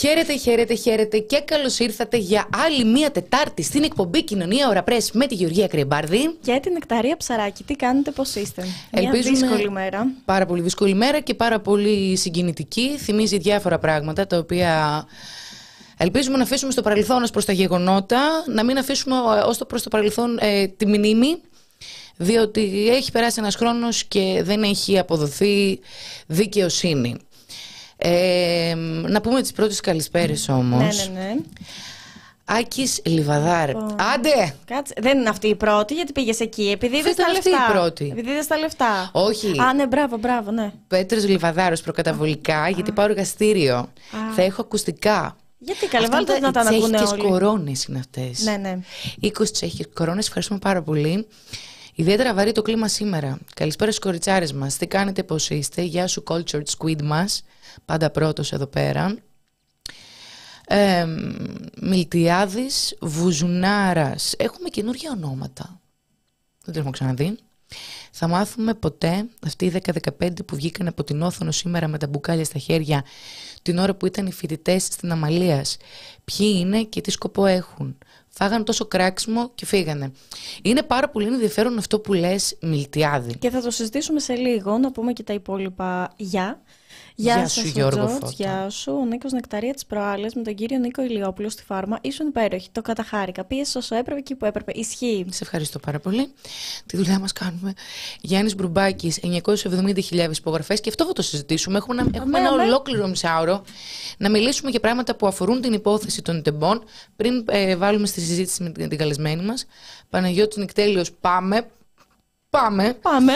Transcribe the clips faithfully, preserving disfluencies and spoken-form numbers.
Χαίρετε, χαίρετε, χαίρετε και καλώς ήρθατε για άλλη μία Τετάρτη στην εκπομπή Κοινωνία Ωρα Πρέσ με τη Γεωργία Κρυεμπάρδη και την Νεκταρία Ψαράκη. Τι κάνετε, πώς είστε? Ελπίζουμε μια δύσκολη μέρα. Πάρα πολύ δύσκολη μέρα και πάρα πολύ συγκινητική. Θυμίζει διάφορα πράγματα τα οποία ελπίζουμε να αφήσουμε στο παρελθόν ως προς τα γεγονότα, να μην αφήσουμε ως το προς το παρελθόν ε, τη μνήμη, διότι έχει περάσει ένας χρόνος και δεν έχει αποδοθεί δικαιοσύνη. Ε, να πούμε τις πρώτες καλησπέρες όμως. Ναι, ναι, ναι. Άκης Λιβαδάρ. Oh. Άντε! Κάτσε. Δεν είναι αυτή η πρώτη, γιατί πήγες εκεί. Επειδή είδες τα λεφτά. Η πρώτη. Επειδή είδες τα λεφτά. Όχι. Α, ναι, μπράβο, μπράβο, ναι. Πέτρος Λιβαδάρος προκαταβολικά, ah. γιατί πάω εργαστήριο. Ah. Θα έχω ακουστικά. Γιατί καλέ, βάλτε να τα ακούνε όλοι. Τσέχικες κορώνες είναι αυτές. Ναι, ναι. είκοσι τσέχικες κορώνες, ευχαριστούμε πάρα πολύ. Ιδιαίτερα βαρύ το κλίμα σήμερα. Καλησπέρα στους κοριτσάρες μας. Τι κάνετε, πώς είστε? Γεια σου, cultured squid μας. Πάντα πρώτος εδώ πέρα. Ε, Μιλτιάδης, Βουζουνάρας. Έχουμε καινούργια ονόματα. Δεν το έχουμε ξαναδεί. Θα μάθουμε ποτέ αυτοί οι δέκα δεκαπέντε που βγήκαν από την Όθωνο σήμερα με τα μπουκάλια στα χέρια την ώρα που ήταν οι φοιτητές στην Αμαλίας. Ποιοι είναι και τι σκοπό έχουν. Φάγανε τόσο κράξιμο και φύγανε. Είναι πάρα πολύ ενδιαφέρον αυτό που λες, Μιλτιάδη. Και θα το συζητήσουμε σε λίγο, να πούμε και τα υπόλοιπα γεια. Γεια, Γεια σας, σου, Γιώργο Φώτα. Γεια σου, ο Νίκος Νεκταρία της προάλλες με τον κύριο Νίκο Ηλιόπουλο στη Φάρμα. Ήσουν υπέροχη, το καταχάρηκα. Πίεσαι όσο έπρεπε εκεί που έπρεπε. Ισχύει. Σε ευχαριστώ πάρα πολύ. Τη δουλειά μας κάνουμε. Γιάννης Μπρουμπάκης, εννιακόσιες εβδομήντα χιλιάδες υπογραφές και αυτό θα το συζητήσουμε. Έχουμε, ένα, έχουμε ένα ολόκληρο μισάωρο να μιλήσουμε για πράγματα που αφορούν την υπόθεση των τεμπών. Πριν ε, βάλουμε στη συζήτηση με την, την καλεσμένη μας, Παναγιώτης Νικτέλειος, πάμε. Πάμε. Πάμε.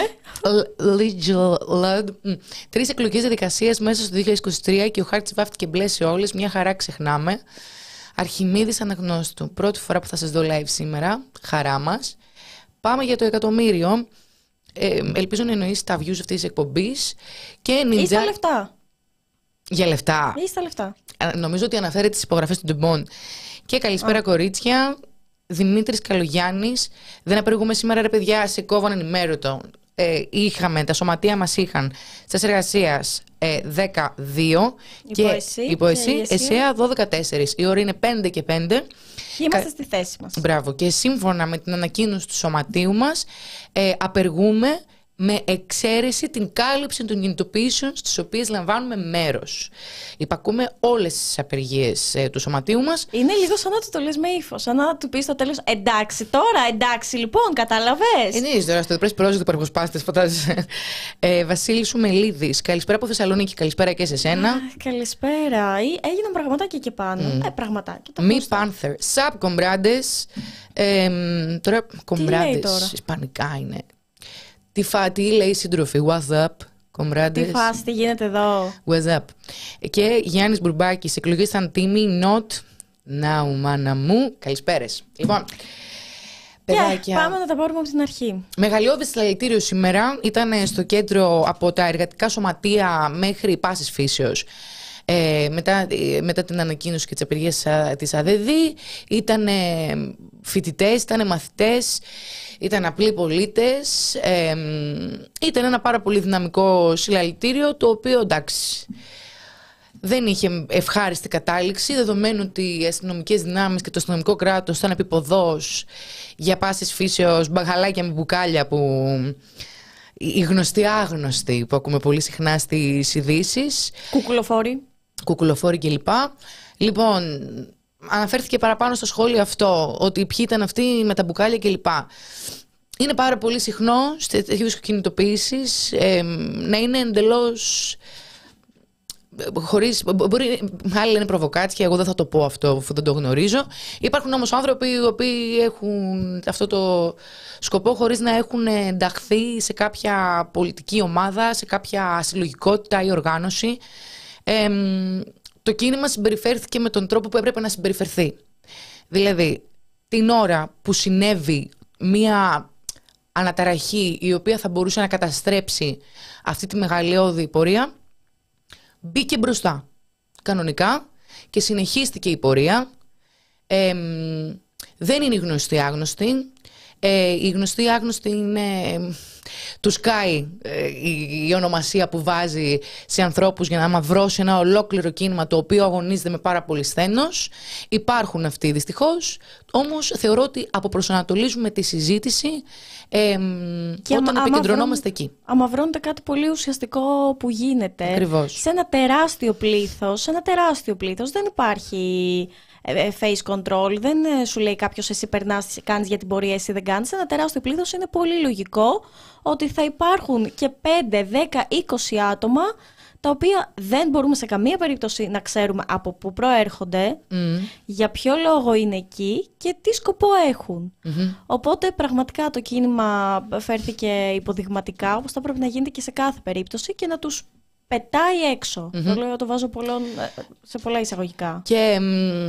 Τρεις εκλογικές διαδικασίες μέσα στο δύο χιλιάδες είκοσι τρία και ο χάρτης βάφτηκε μπλε σε όλες. Μια χαρά, ξεχνάμε. Αρχιμίδης Αναγνώστου. Πρώτη φορά που θα σας δω live σήμερα. Χαρά μας. Πάμε για το εκατομμύριο. Ε, ελπίζω να εννοείς τα views αυτής της εκπομπής. Και Ninja... Ή στα λεφτά. Για λεφτά. Ή στα λεφτά. Ε, νομίζω ότι αναφέρει τις υπογραφές των τεμπών. Και καλησπέρα, oh. κορίτσια. Δημήτρης Καλογιάννης. Δεν απεργούμε σήμερα, ρε παιδιά, σε κόβω ενημέρωτο. Ε, είχαμε, τα σωματεία μας είχαν στις εργασίας ε, δεκαδύο και υπό εσύ, ΕΣΕΑ δώδεκα τέσσερα. Η ώρα είναι πέντε και πέντε. Και είμαστε Κα... στη θέση μας. Μπράβο. Και σύμφωνα με την ανακοίνωση του σωματείου μας, ε, απεργούμε με εξαίρεση την κάλυψη των κινητοποιήσεων στις οποίες λαμβάνουμε μέρος. Υπακούμε όλες τις απεργίες ε, του σωματείου μας. Είναι λίγο σαν να του το λες με ύφος, σαν να του πεις στο τέλος εντάξει τώρα, εντάξει λοιπόν, κατάλαβες. Είναι τώρα στο πρέσβη project του παραποσπάστες, φαντάζεσαι. Ε, Βασίλης Σουμελίδης, καλησπέρα από Θεσσαλονίκη, καλησπέρα και σε σένα. Α, καλησπέρα. Έγιναν πραγματάκια και πάνω. Mm. Ε, πραγματάκια. Μη Panther. Σαπ, κομπράντες. Ε, τώρα, κομπράντες, ισπανικά είναι. Τι, φα, τι λέει η σύντροφη, what's up, κομπράντες. Τι φάση, τι γίνεται εδώ. What's up. Και Γιάννης Μπουρμπάκης, εκλογές σαν τίμη, not now, μάνα μου. Καλησπέρες. Λοιπόν, παιδάκια. Yeah, πάμε να τα πάρουμε από την αρχή. Μεγαλειώδες συλλαλητήριο σήμερα. Ήταν στο κέντρο από τα εργατικά σωματεία μέχρι πάσης φύσεως. Ε, μετά, μετά την ανακοίνωση και τις απεργίες της ΑΔΔ, ήταν φοιτητές, ήταν μαθητές, ήταν απλοί πολίτες. Ε, ήταν ένα πάρα πολύ δυναμικό συλλαλητήριο, το οποίο εντάξει δεν είχε ευχάριστη κατάληξη, δεδομένου ότι οι αστυνομικές δυνάμεις και το αστυνομικό κράτος ήταν επιποδός για πάσης φύσεως μπαγαλάκια με μπουκάλια, που οι γνωστοί άγνωστοι που ακούμε πολύ συχνά στις ειδήσεις. Κουκουλοφόροι. Κουκουλοφόροι κλπ. Λοιπόν, αναφέρθηκε παραπάνω στο σχόλιο αυτό, ότι ποιοι ήταν αυτοί με τα μπουκάλια κλπ. Είναι πάρα πολύ συχνό σε τέτοιες κινητοποιήσεις ε, να είναι εντελώς χωρίς, μπορεί, άλλοι λένε προβοκάτσια, εγώ δεν θα το πω αυτό αφού δεν το γνωρίζω. Υπάρχουν όμως άνθρωποι οι οποίοι έχουν αυτό το σκοπό χωρίς να έχουν ενταχθεί σε κάποια πολιτική ομάδα, σε κάποια συλλογικότητα ή οργάνωση. Ε, το κίνημα συμπεριφέρθηκε με τον τρόπο που έπρεπε να συμπεριφερθεί. Δηλαδή, την ώρα που συνέβη μία αναταραχή η οποία θα μπορούσε να καταστρέψει αυτή τη μεγαλειώδη πορεία, μπήκε μπροστά κανονικά και συνεχίστηκε η πορεία. Ε, δεν είναι γνωστή άγνωστη. Ε, η γνωστή άγνωστη είναι του Sky, ε, η, η ονομασία που βάζει σε ανθρώπους για να μαυρώσει ένα ολόκληρο κίνημα το οποίο αγωνίζεται με πάρα πολύ σθένος. Υπάρχουν αυτοί δυστυχώς, όμως θεωρώ ότι αποπροσανατολίζουμε τη συζήτηση ε, και όταν άμα, επικεντρωνόμαστε άμα εκεί. Αμαυρώνεται κάτι πολύ ουσιαστικό που γίνεται. Ακριβώς. Σε ένα τεράστιο πλήθος, σε ένα τεράστιο πλήθος δεν υπάρχει face control, δεν σου λέει κάποιος εσύ περνάς, κάνεις για την πορεία, εσύ δεν κάνεις. Σε ένα τεράστιο πλήθος είναι πολύ λογικό ότι θα υπάρχουν και πέντε, δέκα, είκοσι άτομα τα οποία δεν μπορούμε σε καμία περίπτωση να ξέρουμε από πού προέρχονται, mm. για ποιο λόγο είναι εκεί και τι σκοπό έχουν. Mm-hmm. Οπότε πραγματικά το κίνημα φέρθηκε υποδειγματικά, όπως θα πρέπει να γίνεται και σε κάθε περίπτωση, και να τους πετάει έξω. Mm-hmm. Το λέω, το βάζω πολλών, σε πολλά εισαγωγικά. Και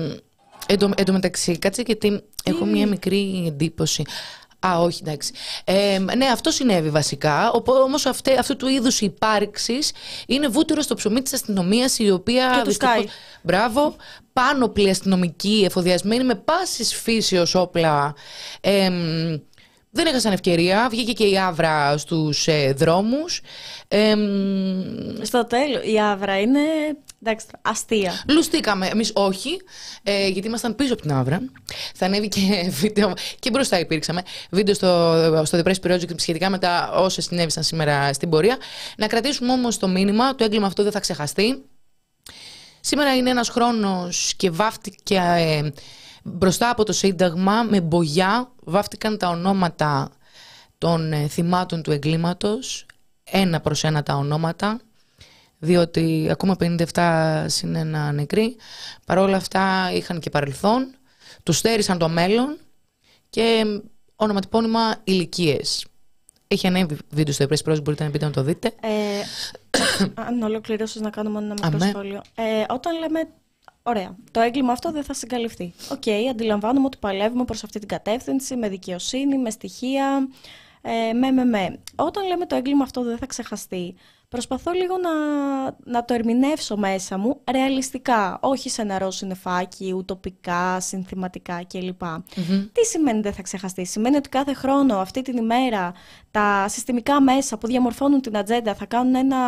εν τω μεταξύ, κάτσε γιατί έχω mm. μια μικρή εντύπωση. Α, όχι, εντάξει. Ε, ναι, αυτό συνέβη βασικά. Όμως αυτού του είδους υπάρξης είναι βούτυρο στο ψωμί της αστυνομίας, η οποία. Δυστυχώς, μπράβο, πάνωπλοι αστυνομικοί, εφοδιασμένοι με πάσης φύσεως όπλα. Ε, δεν έχασαν ευκαιρία. Βγήκε και η Αύρα στους ε, δρόμους. Ε, Στο τέλος, η Αύρα είναι. Εντάξει, αστεία. Λουστήκαμε. Εμείς όχι, ε, γιατί ήμασταν πίσω από την Αύρα. Θα ανέβει και βίντεο. Και μπροστά υπήρξαμε. Βίντεο στο, στο The Press Project σχετικά με τα όσα συνέβησαν σήμερα στην πορεία. Να κρατήσουμε όμως το μήνυμα. Το έγκλημα αυτό δεν θα ξεχαστεί. Σήμερα είναι ένας χρόνος και βάφτηκε ε, μπροστά από το Σύνταγμα με μπογιά. Βάφτηκαν τα ονόματα των ε, θυμάτων του εγκλήματος. Ένα προς ένα τα ονόματα. Διότι ακόμα πενήντα επτά συν ένα νεκροί. Παρ' όλα αυτά είχαν και παρελθόν. Τους στέρισαν το μέλλον και ονοματεπώνυμα ηλικίες. Έχει ανέβει βίντεο στο Press Project, μπορείτε να μπείτε να το δείτε. Ε, αν ολοκληρώσεις να κάνω μόνο ένα μικρό Αμέ. σχόλιο. Ε, όταν λέμε, ωραία, το έγκλημα αυτό δεν θα συγκαλυφθεί. Οκ, okay, αντιλαμβάνομαι ότι παλεύουμε προς αυτή την κατεύθυνση, με δικαιοσύνη, με στοιχεία, ε, με, με, με. Όταν λέμε το έγκλημα αυτό δεν θα ξεχαστεί, προσπαθώ λίγο να, να το ερμηνεύσω μέσα μου ρεαλιστικά, όχι σε νερό συννεφάκι, ουτοπικά, συνθηματικά κλπ. Mm-hmm. Τι σημαίνει δεν θα ξεχαστεί? Σημαίνει ότι κάθε χρόνο, αυτή την ημέρα, τα συστημικά μέσα που διαμορφώνουν την ατζέντα θα κάνουν ένα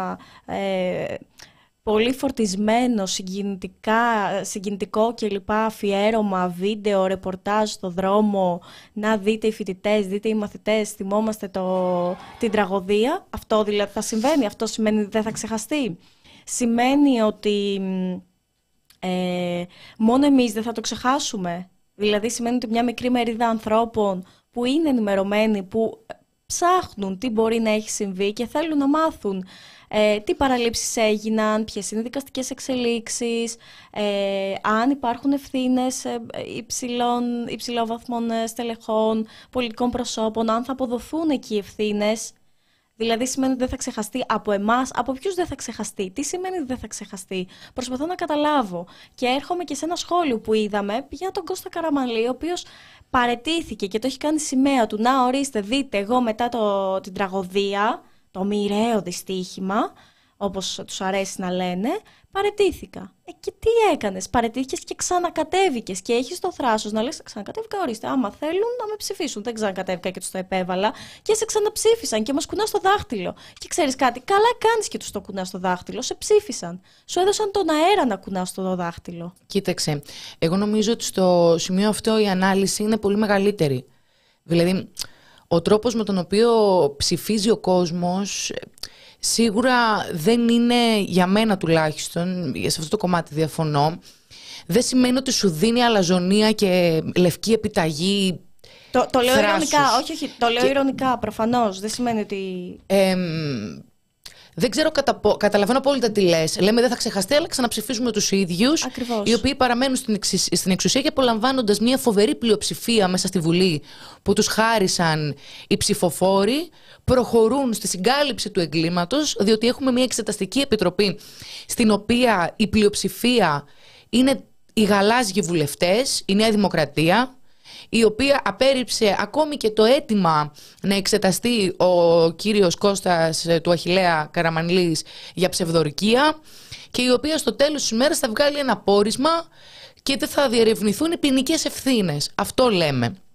ε, πολύ φορτισμένο, συγκινητικά, συγκινητικό κλπ. Αφιέρωμα, βίντεο, ρεπορτάζ στο δρόμο, να δείτε οι φοιτητές, δείτε οι μαθητές, θυμόμαστε το, την τραγωδία. Αυτό δηλαδή θα συμβαίνει, αυτό σημαίνει ότι δεν θα ξεχαστεί. Σημαίνει ότι ε, μόνο εμείς δεν θα το ξεχάσουμε. Δηλαδή σημαίνει ότι μια μικρή μερίδα ανθρώπων που είναι ενημερωμένοι, που ψάχνουν τι μπορεί να έχει συμβεί και θέλουν να μάθουν Ε, τι παραλήψεις έγιναν, ποιες είναι οι δικαστικές εξελίξεις, ε, αν υπάρχουν ευθύνες ε, υψηλών, υψηλόβαθμων στελεχών, πολιτικών προσώπων, αν θα αποδοθούν εκεί ευθύνες. Δηλαδή σημαίνει ότι δεν θα ξεχαστεί από εμάς. Από ποιους δεν θα ξεχαστεί? Τι σημαίνει ότι δεν θα ξεχαστεί? Προσπαθώ να καταλάβω. Και έρχομαι και σε ένα σχόλιο που είδαμε για τον Κώστα Καραμανλή, ο οποίος παραιτήθηκε και το έχει κάνει σημαία του. Να, ορίστε, δείτε, εγώ μετά το, την τραγωδία, το μοιραίο δυστύχημα, όπως τους αρέσει να λένε, παραιτήθηκα. Ε, και τι έκανες? Παραιτήθηκες και ξανακατέβηκες και έχεις το θράσος να λες ξανακατέβηκα, ορίστε, άμα θέλουν να με ψηφίσουν. Δεν ξανακατέβηκα και τους το επέβαλα και σε ξαναψήφισαν και μας κουνάς το δάχτυλο. Και ξέρεις κάτι, καλά κάνεις και τους το κουνάς το δάχτυλο, σε ψήφισαν. Σου έδωσαν τον αέρα να κουνάς το δάχτυλο. Κοίταξε, εγώ νομίζω ότι στο σημείο αυτό η ανάλυση είναι πολύ μεγαλύτερη. Δηλαδή, ο τρόπος με τον οποίο ψηφίζει ο κόσμος σίγουρα δεν είναι, για μένα τουλάχιστον, σε αυτό το κομμάτι διαφωνώ, δεν σημαίνει ότι σου δίνει αλαζονία και λευκή επιταγή. Το, το λέω ειρωνικά, όχι, όχι, το λέω και... ειρωνικά, προφανώς, δεν σημαίνει ότι... Ε, δεν ξέρω, κατα... καταλαβαίνω απόλυτα τι λες. Λέμε δεν θα ξεχαστεί, αλλά ξαναψηφίζουμε τους ίδιους. Ακριβώς. Οι οποίοι παραμένουν στην, εξ... στην εξουσία και απολαμβάνοντας μια φοβερή πλειοψηφία μέσα στη Βουλή που τους χάρισαν οι ψηφοφόροι, προχωρούν στη συγκάλυψη του εγκλήματος, διότι έχουμε μια εξεταστική επιτροπή στην οποία η πλειοψηφία είναι οι γαλάζιοι βουλευτές, η Νέα Δημοκρατία, η οποία απέρριψε ακόμη και το αίτημα να εξεταστεί ο κύριος Κώστας του Αχιλλέα Καραμανλής για ψευδορικία και η οποία στο τέλος της ημέρας θα βγάλει ένα πόρισμα και δεν θα διερευνηθούν οι ποινικές ευθύνες. Αυτό λέμε.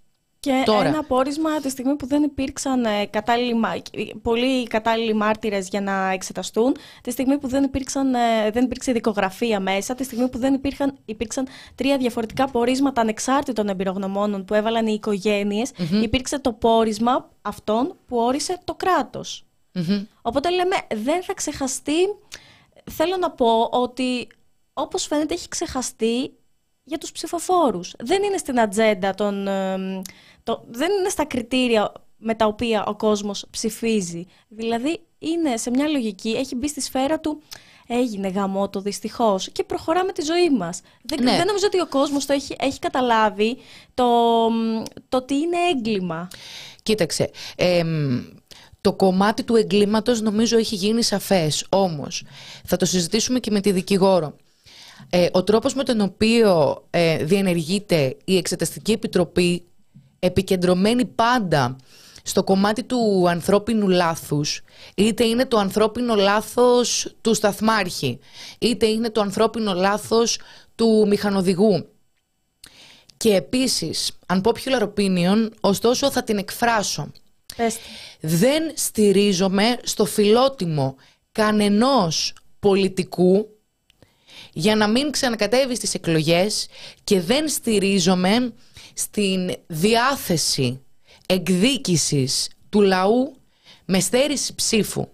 Και τώρα. Ένα πόρισμα τη στιγμή που δεν υπήρξαν ε, κατάλληλοι, πολλοί κατάλληλοι μάρτυρες για να εξεταστούν, τη στιγμή που δεν, υπήρξαν, ε, δεν υπήρξε δικογραφία μέσα, τη στιγμή που δεν υπήρχαν, υπήρξαν τρία διαφορετικά πορίσματα ανεξάρτητων εμπειρογνωμόνων που έβαλαν οι οικογένειες, mm-hmm. υπήρξε το πόρισμα αυτών που όρισε το κράτος. Mm-hmm. Οπότε λέμε δεν θα ξεχαστεί. Θέλω να πω ότι όπως φαίνεται έχει ξεχαστεί για τους ψηφοφόρους. Δεν είναι στην ατζέντα των... Το, δεν είναι στα κριτήρια με τα οποία ο κόσμος ψηφίζει. Δηλαδή είναι σε μια λογική, έχει μπει στη σφαίρα του, έγινε γαμώτο δυστυχώς και προχωράμε τη ζωή μας. Δεν, ναι. δεν νομίζω ότι ο κόσμος το έχει, έχει καταλάβει το, το ότι είναι έγκλημα. Κοίταξε, ε, το κομμάτι του εγκλήματος νομίζω έχει γίνει σαφές. Όμως θα το συζητήσουμε και με τη δικηγόρο. Ε, ο τρόπος με τον οποίο ε, διενεργείται η Εξεταστική Επιτροπή, επικεντρωμένη πάντα στο κομμάτι του ανθρώπινου λάθους, είτε είναι το ανθρώπινο λάθος του σταθμάρχη, είτε είναι το ανθρώπινο λάθος του μηχανοδηγού. Και επίσης, unpopular opinion, ωστόσο θα την εκφράσω. Πες. Δεν στηρίζομαι στο φιλότιμο κανενός πολιτικού για να μην ξανακατέβει στις εκλογές και δεν στηρίζομαι στην διάθεση εκδίκησης του λαού με στέρηση ψήφου.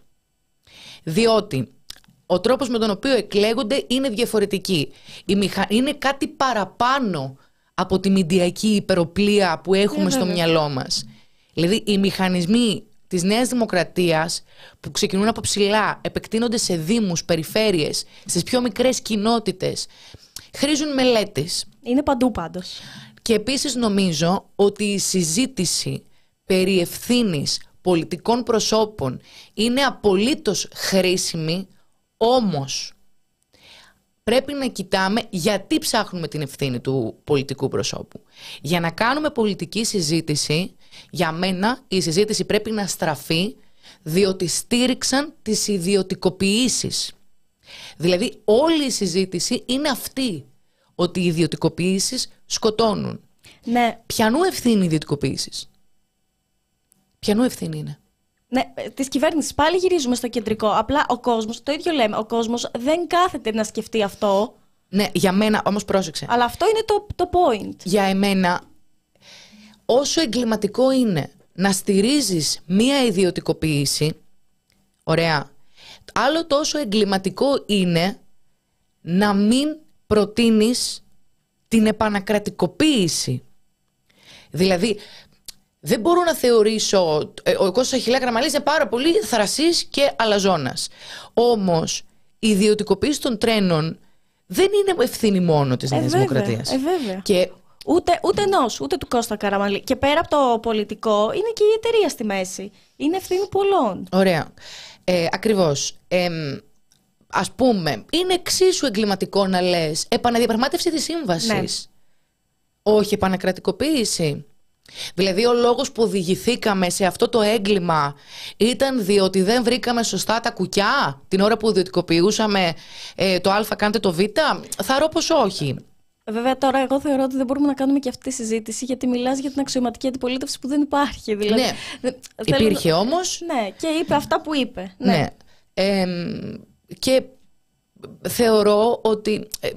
Διότι ο τρόπος με τον οποίο εκλέγονται είναι διαφορετική. Είναι κάτι παραπάνω από τη μηντιακή υπεροπλία που έχουμε yeah, στο yeah. μυαλό μας. Δηλαδή οι μηχανισμοί της Νέας Δημοκρατίας που ξεκινούν από ψηλά, επεκτείνονται σε δήμους, περιφέρειες, στις πιο μικρές κοινότητες, χρήζουν μελέτης. Είναι παντού πάντως. Και επίσης νομίζω ότι η συζήτηση περί ευθύνης πολιτικών προσώπων είναι απολύτως χρήσιμη, όμως πρέπει να κοιτάμε γιατί ψάχνουμε την ευθύνη του πολιτικού προσώπου. Για να κάνουμε πολιτική συζήτηση, για μένα η συζήτηση πρέπει να στραφεί διότι στήριξαν τις ιδιωτικοποιήσεις. Δηλαδή όλη η συζήτηση είναι αυτή, ότι οι ιδιωτικοποιήσεις σκοτώνουν. Ναι. Ποιανού ευθύνη οι ιδιωτικοποιήσεις? Ποιανού ευθύνη είναι? Ναι, της κυβέρνησης. Πάλι γυρίζουμε στο κεντρικό. Απλά ο κόσμος, το ίδιο λέμε, ο κόσμος δεν κάθεται να σκεφτεί αυτό. Ναι, για μένα, όμως πρόσεξε. Αλλά αυτό είναι το, το point. Για εμένα, όσο εγκληματικό είναι να στηρίζεις μία ιδιωτικοποίηση, ωραία, άλλο τόσο εγκληματικό είναι να μην προτείνεις την επανακρατικοποίηση. Δηλαδή, δεν μπορώ να θεωρήσω... Ο Κώστας Αχιλλέα Καραμανλής είναι πάρα πολύ θρασής και αλαζόνας. Όμως, η ιδιωτικοποίηση των τρένων δεν είναι ευθύνη μόνο της Νέας ε, Δημοκρατίας. Ε, βέβαια. Και... Ούτε, ούτε ενός, ούτε του Κώστα Καραμανλή. Και πέρα από το πολιτικό, είναι και η εταιρεία στη μέση. Είναι ευθύνη πολλών. Ωραία. Ε, ακριβώς. Ε, ας πούμε, είναι εξίσου εγκληματικό να λες επαναδιαπραγμάτευση της σύμβασης. Ναι. Όχι επανακρατικοποίηση. Δηλαδή ο λόγος που οδηγηθήκαμε σε αυτό το έγκλημα ήταν διότι δεν βρήκαμε σωστά τα κουκιά την ώρα που ιδιωτικοποιούσαμε ε, το Α, κάντε το Β. Θα ρω πως όχι. Βέβαια, τώρα εγώ θεωρώ ότι δεν μπορούμε να κάνουμε και αυτή τη συζήτηση, γιατί μιλάς για την αξιωματική αντιπολίτευση που δεν υπάρχει. Δηλαδή, ναι, δεν, υπήρχε θέλω... όμως. Ναι, και είπε αυτά που είπε. Ναι. ναι. Ε, και θεωρώ ότι ε,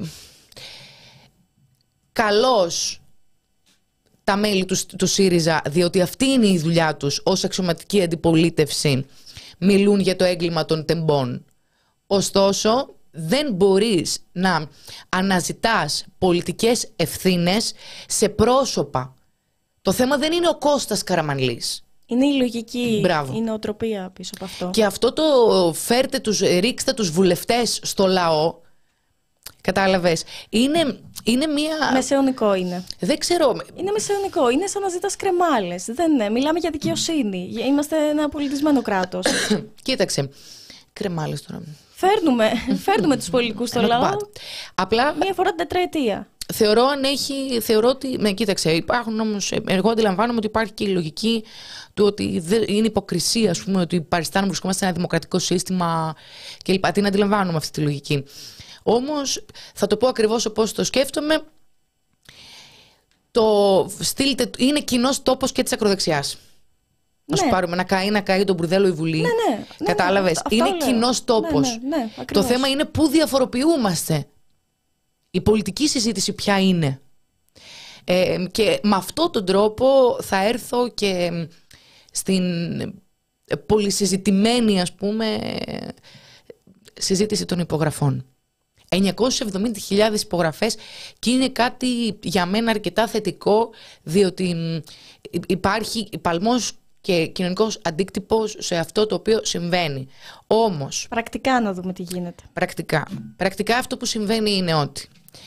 καλώς τα μέλη του, του ΣΥΡΙΖΑ, διότι αυτή είναι η δουλειά τους ως αξιωματική αντιπολίτευση, μιλούν για το έγκλημα των τεμπών. Ωστόσο, δεν μπορείς να αναζητάς πολιτικές ευθύνες σε πρόσωπα. Το θέμα δεν είναι ο Κώστας Καραμανλής. Είναι η λογική, Μπράβο. η νοοτροπία πίσω από αυτό. Και αυτό το φέρτε τους, ρίξτε τους βουλευτές στο λαό, κατάλαβες, είναι, είναι μία... Μεσαιωνικό είναι. Δεν ξέρω. Είναι μεσαιωνικό, είναι σαν να ζητάς κρεμάλες. Δεν είναι. Μιλάμε για δικαιοσύνη. Είμαστε ένα πολιτισμένο κράτος. Κοίταξε, κρεμάλες τώρα. Φέρνουμε, φέρνουμε τους πολιτικούς στο λαό. Απλά... μία φορά την τετραετία. Θεωρώ αν έχει, θεωρώ ότι, ναι, κοίταξε, υπάρχουν όμως, εγώ αντιλαμβάνομαι ότι υπάρχει και η λογική του ότι δεν, είναι υποκρισία, ας πούμε, ότι παριστάνουμε, βρισκόμαστε σε ένα δημοκρατικό σύστημα κλπ. Την αντιλαμβάνομαι αυτή τη λογική. Όμως, θα το πω ακριβώς όπως το σκέφτομαι, το στείλτε, είναι κοινός τόπος και της ακροδεξιάς. Να σου Ναι. πάρουμε να καεί, να καεί τον μπουρδέλο η Βουλή. Ναι, ναι, ναι, Κατάλαβες. αυτό Είναι λέω. κοινός τόπος. Ναι, ναι, ναι, Το ακριβώς. θέμα είναι πού διαφοροποιούμαστε. Η πολιτική συζήτηση ποια είναι. Ε, και με αυτόν τον τρόπο θα έρθω και στην πολυσυζητημένη, ας πούμε, συζήτηση των υπογραφών. εννιακόσιες εβδομήντα χιλιάδες υπογραφές και είναι κάτι για μένα αρκετά θετικό, διότι υπάρχει παλμός και κοινωνικός αντίκτυπος σε αυτό το οποίο συμβαίνει. Όμως, πρακτικά να δούμε τι γίνεται. Πρακτικά. Πρακτικά αυτό που συμβαίνει είναι ότι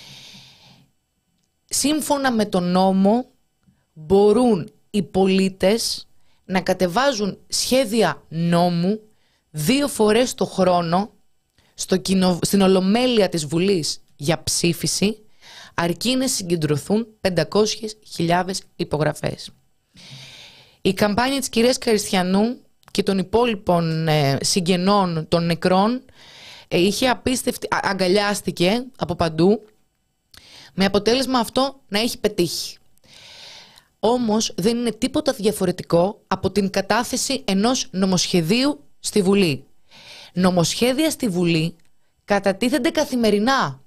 σύμφωνα με τον νόμο μπορούν οι πολίτες να κατεβάζουν σχέδια νόμου δύο φορές το χρόνο στο κοινο... στην Ολομέλεια της Βουλής για ψήφιση, αρκεί να συγκεντρωθούν πεντακόσιες χιλιάδες υπογραφές. Η καμπάνια της κυρίας Καριστιανού και των υπόλοιπων ε, συγγενών των νεκρών ε, είχε απίστευτη, α, αγκαλιάστηκε από παντού, με αποτέλεσμα αυτό να έχει πετύχει. Όμως δεν είναι τίποτα διαφορετικό από την κατάθεση ενός νομοσχεδίου στη Βουλή. Νομοσχέδια στη Βουλή κατατίθενται καθημερινά.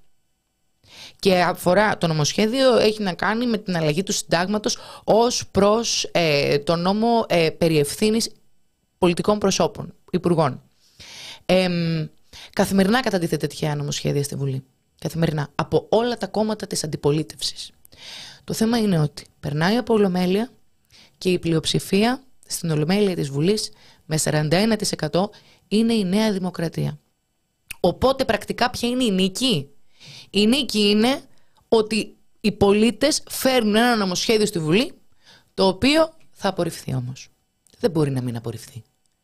Και αφορά το νομοσχέδιο, έχει να κάνει με την αλλαγή του συντάγματος ως προς ε, το νόμο ε, περί ευθύνης πολιτικών προσώπων, υπουργών. Ε, καθημερινά κατατίθεται τέτοια νομοσχέδια στη Βουλή. Καθημερινά. Από όλα τα κόμματα της αντιπολίτευσης. Το θέμα είναι ότι περνάει από Ολομέλεια και η πλειοψηφία στην Ολομέλεια της Βουλής με σαράντα ένα τοις εκατό είναι η Νέα Δημοκρατία. Οπότε πρακτικά ποια είναι η νίκη? Η νίκη είναι ότι οι πολίτες φέρνουν ένα νομοσχέδιο στη Βουλή, το οποίο θα απορριφθεί όμως. Δεν μπορεί να μην απορριφθεί.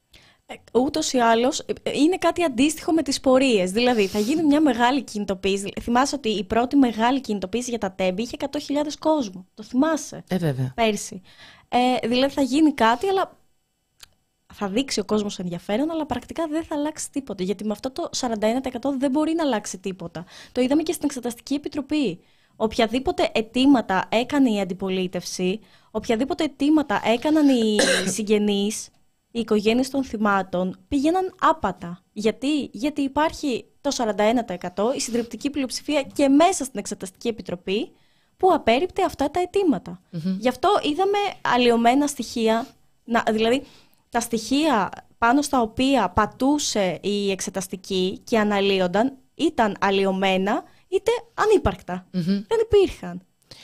Ούτως ή άλλως είναι κάτι αντίστοιχο με τις πορείες. Δηλαδή θα γίνει μια μεγάλη κινητοποίηση. Θυμάσαι ότι η πρώτη μεγάλη κινητοποίηση για τα τέμπη είχε εκατό χιλιάδες κόσμο. Το θυμάσαι? Ε, βέβαια. Πέρσι. Ε, δηλαδή θα γίνει κάτι, αλλά θα δείξει ο κόσμος ενδιαφέρον, αλλά πρακτικά δεν θα αλλάξει τίποτα. Γιατί με αυτό το σαράντα ένα τοις εκατό δεν μπορεί να αλλάξει τίποτα. Το είδαμε και στην Εξεταστική Επιτροπή. Οποιαδήποτε αιτήματα έκανε η αντιπολίτευση, οποιαδήποτε αιτήματα έκαναν οι συγγενείς, οι οικογένειες των θυμάτων, πήγαιναν άπατα. Γιατί? Γιατί υπάρχει το σαράντα ένα τοις εκατό, η συντριπτική πλειοψηφία και μέσα στην Εξεταστική Επιτροπή, που απέρριπτε αυτά τα αιτήματα. Mm-hmm. Γι' αυτό είδαμε αλλοιωμένα στοιχεία, να, δηλαδή τα στοιχεία πάνω στα οποία πατούσε η εξεταστική και αναλύονταν ήταν αλλοιωμένα είτε ανύπαρκτα. Mm-hmm. Δεν υπήρχαν.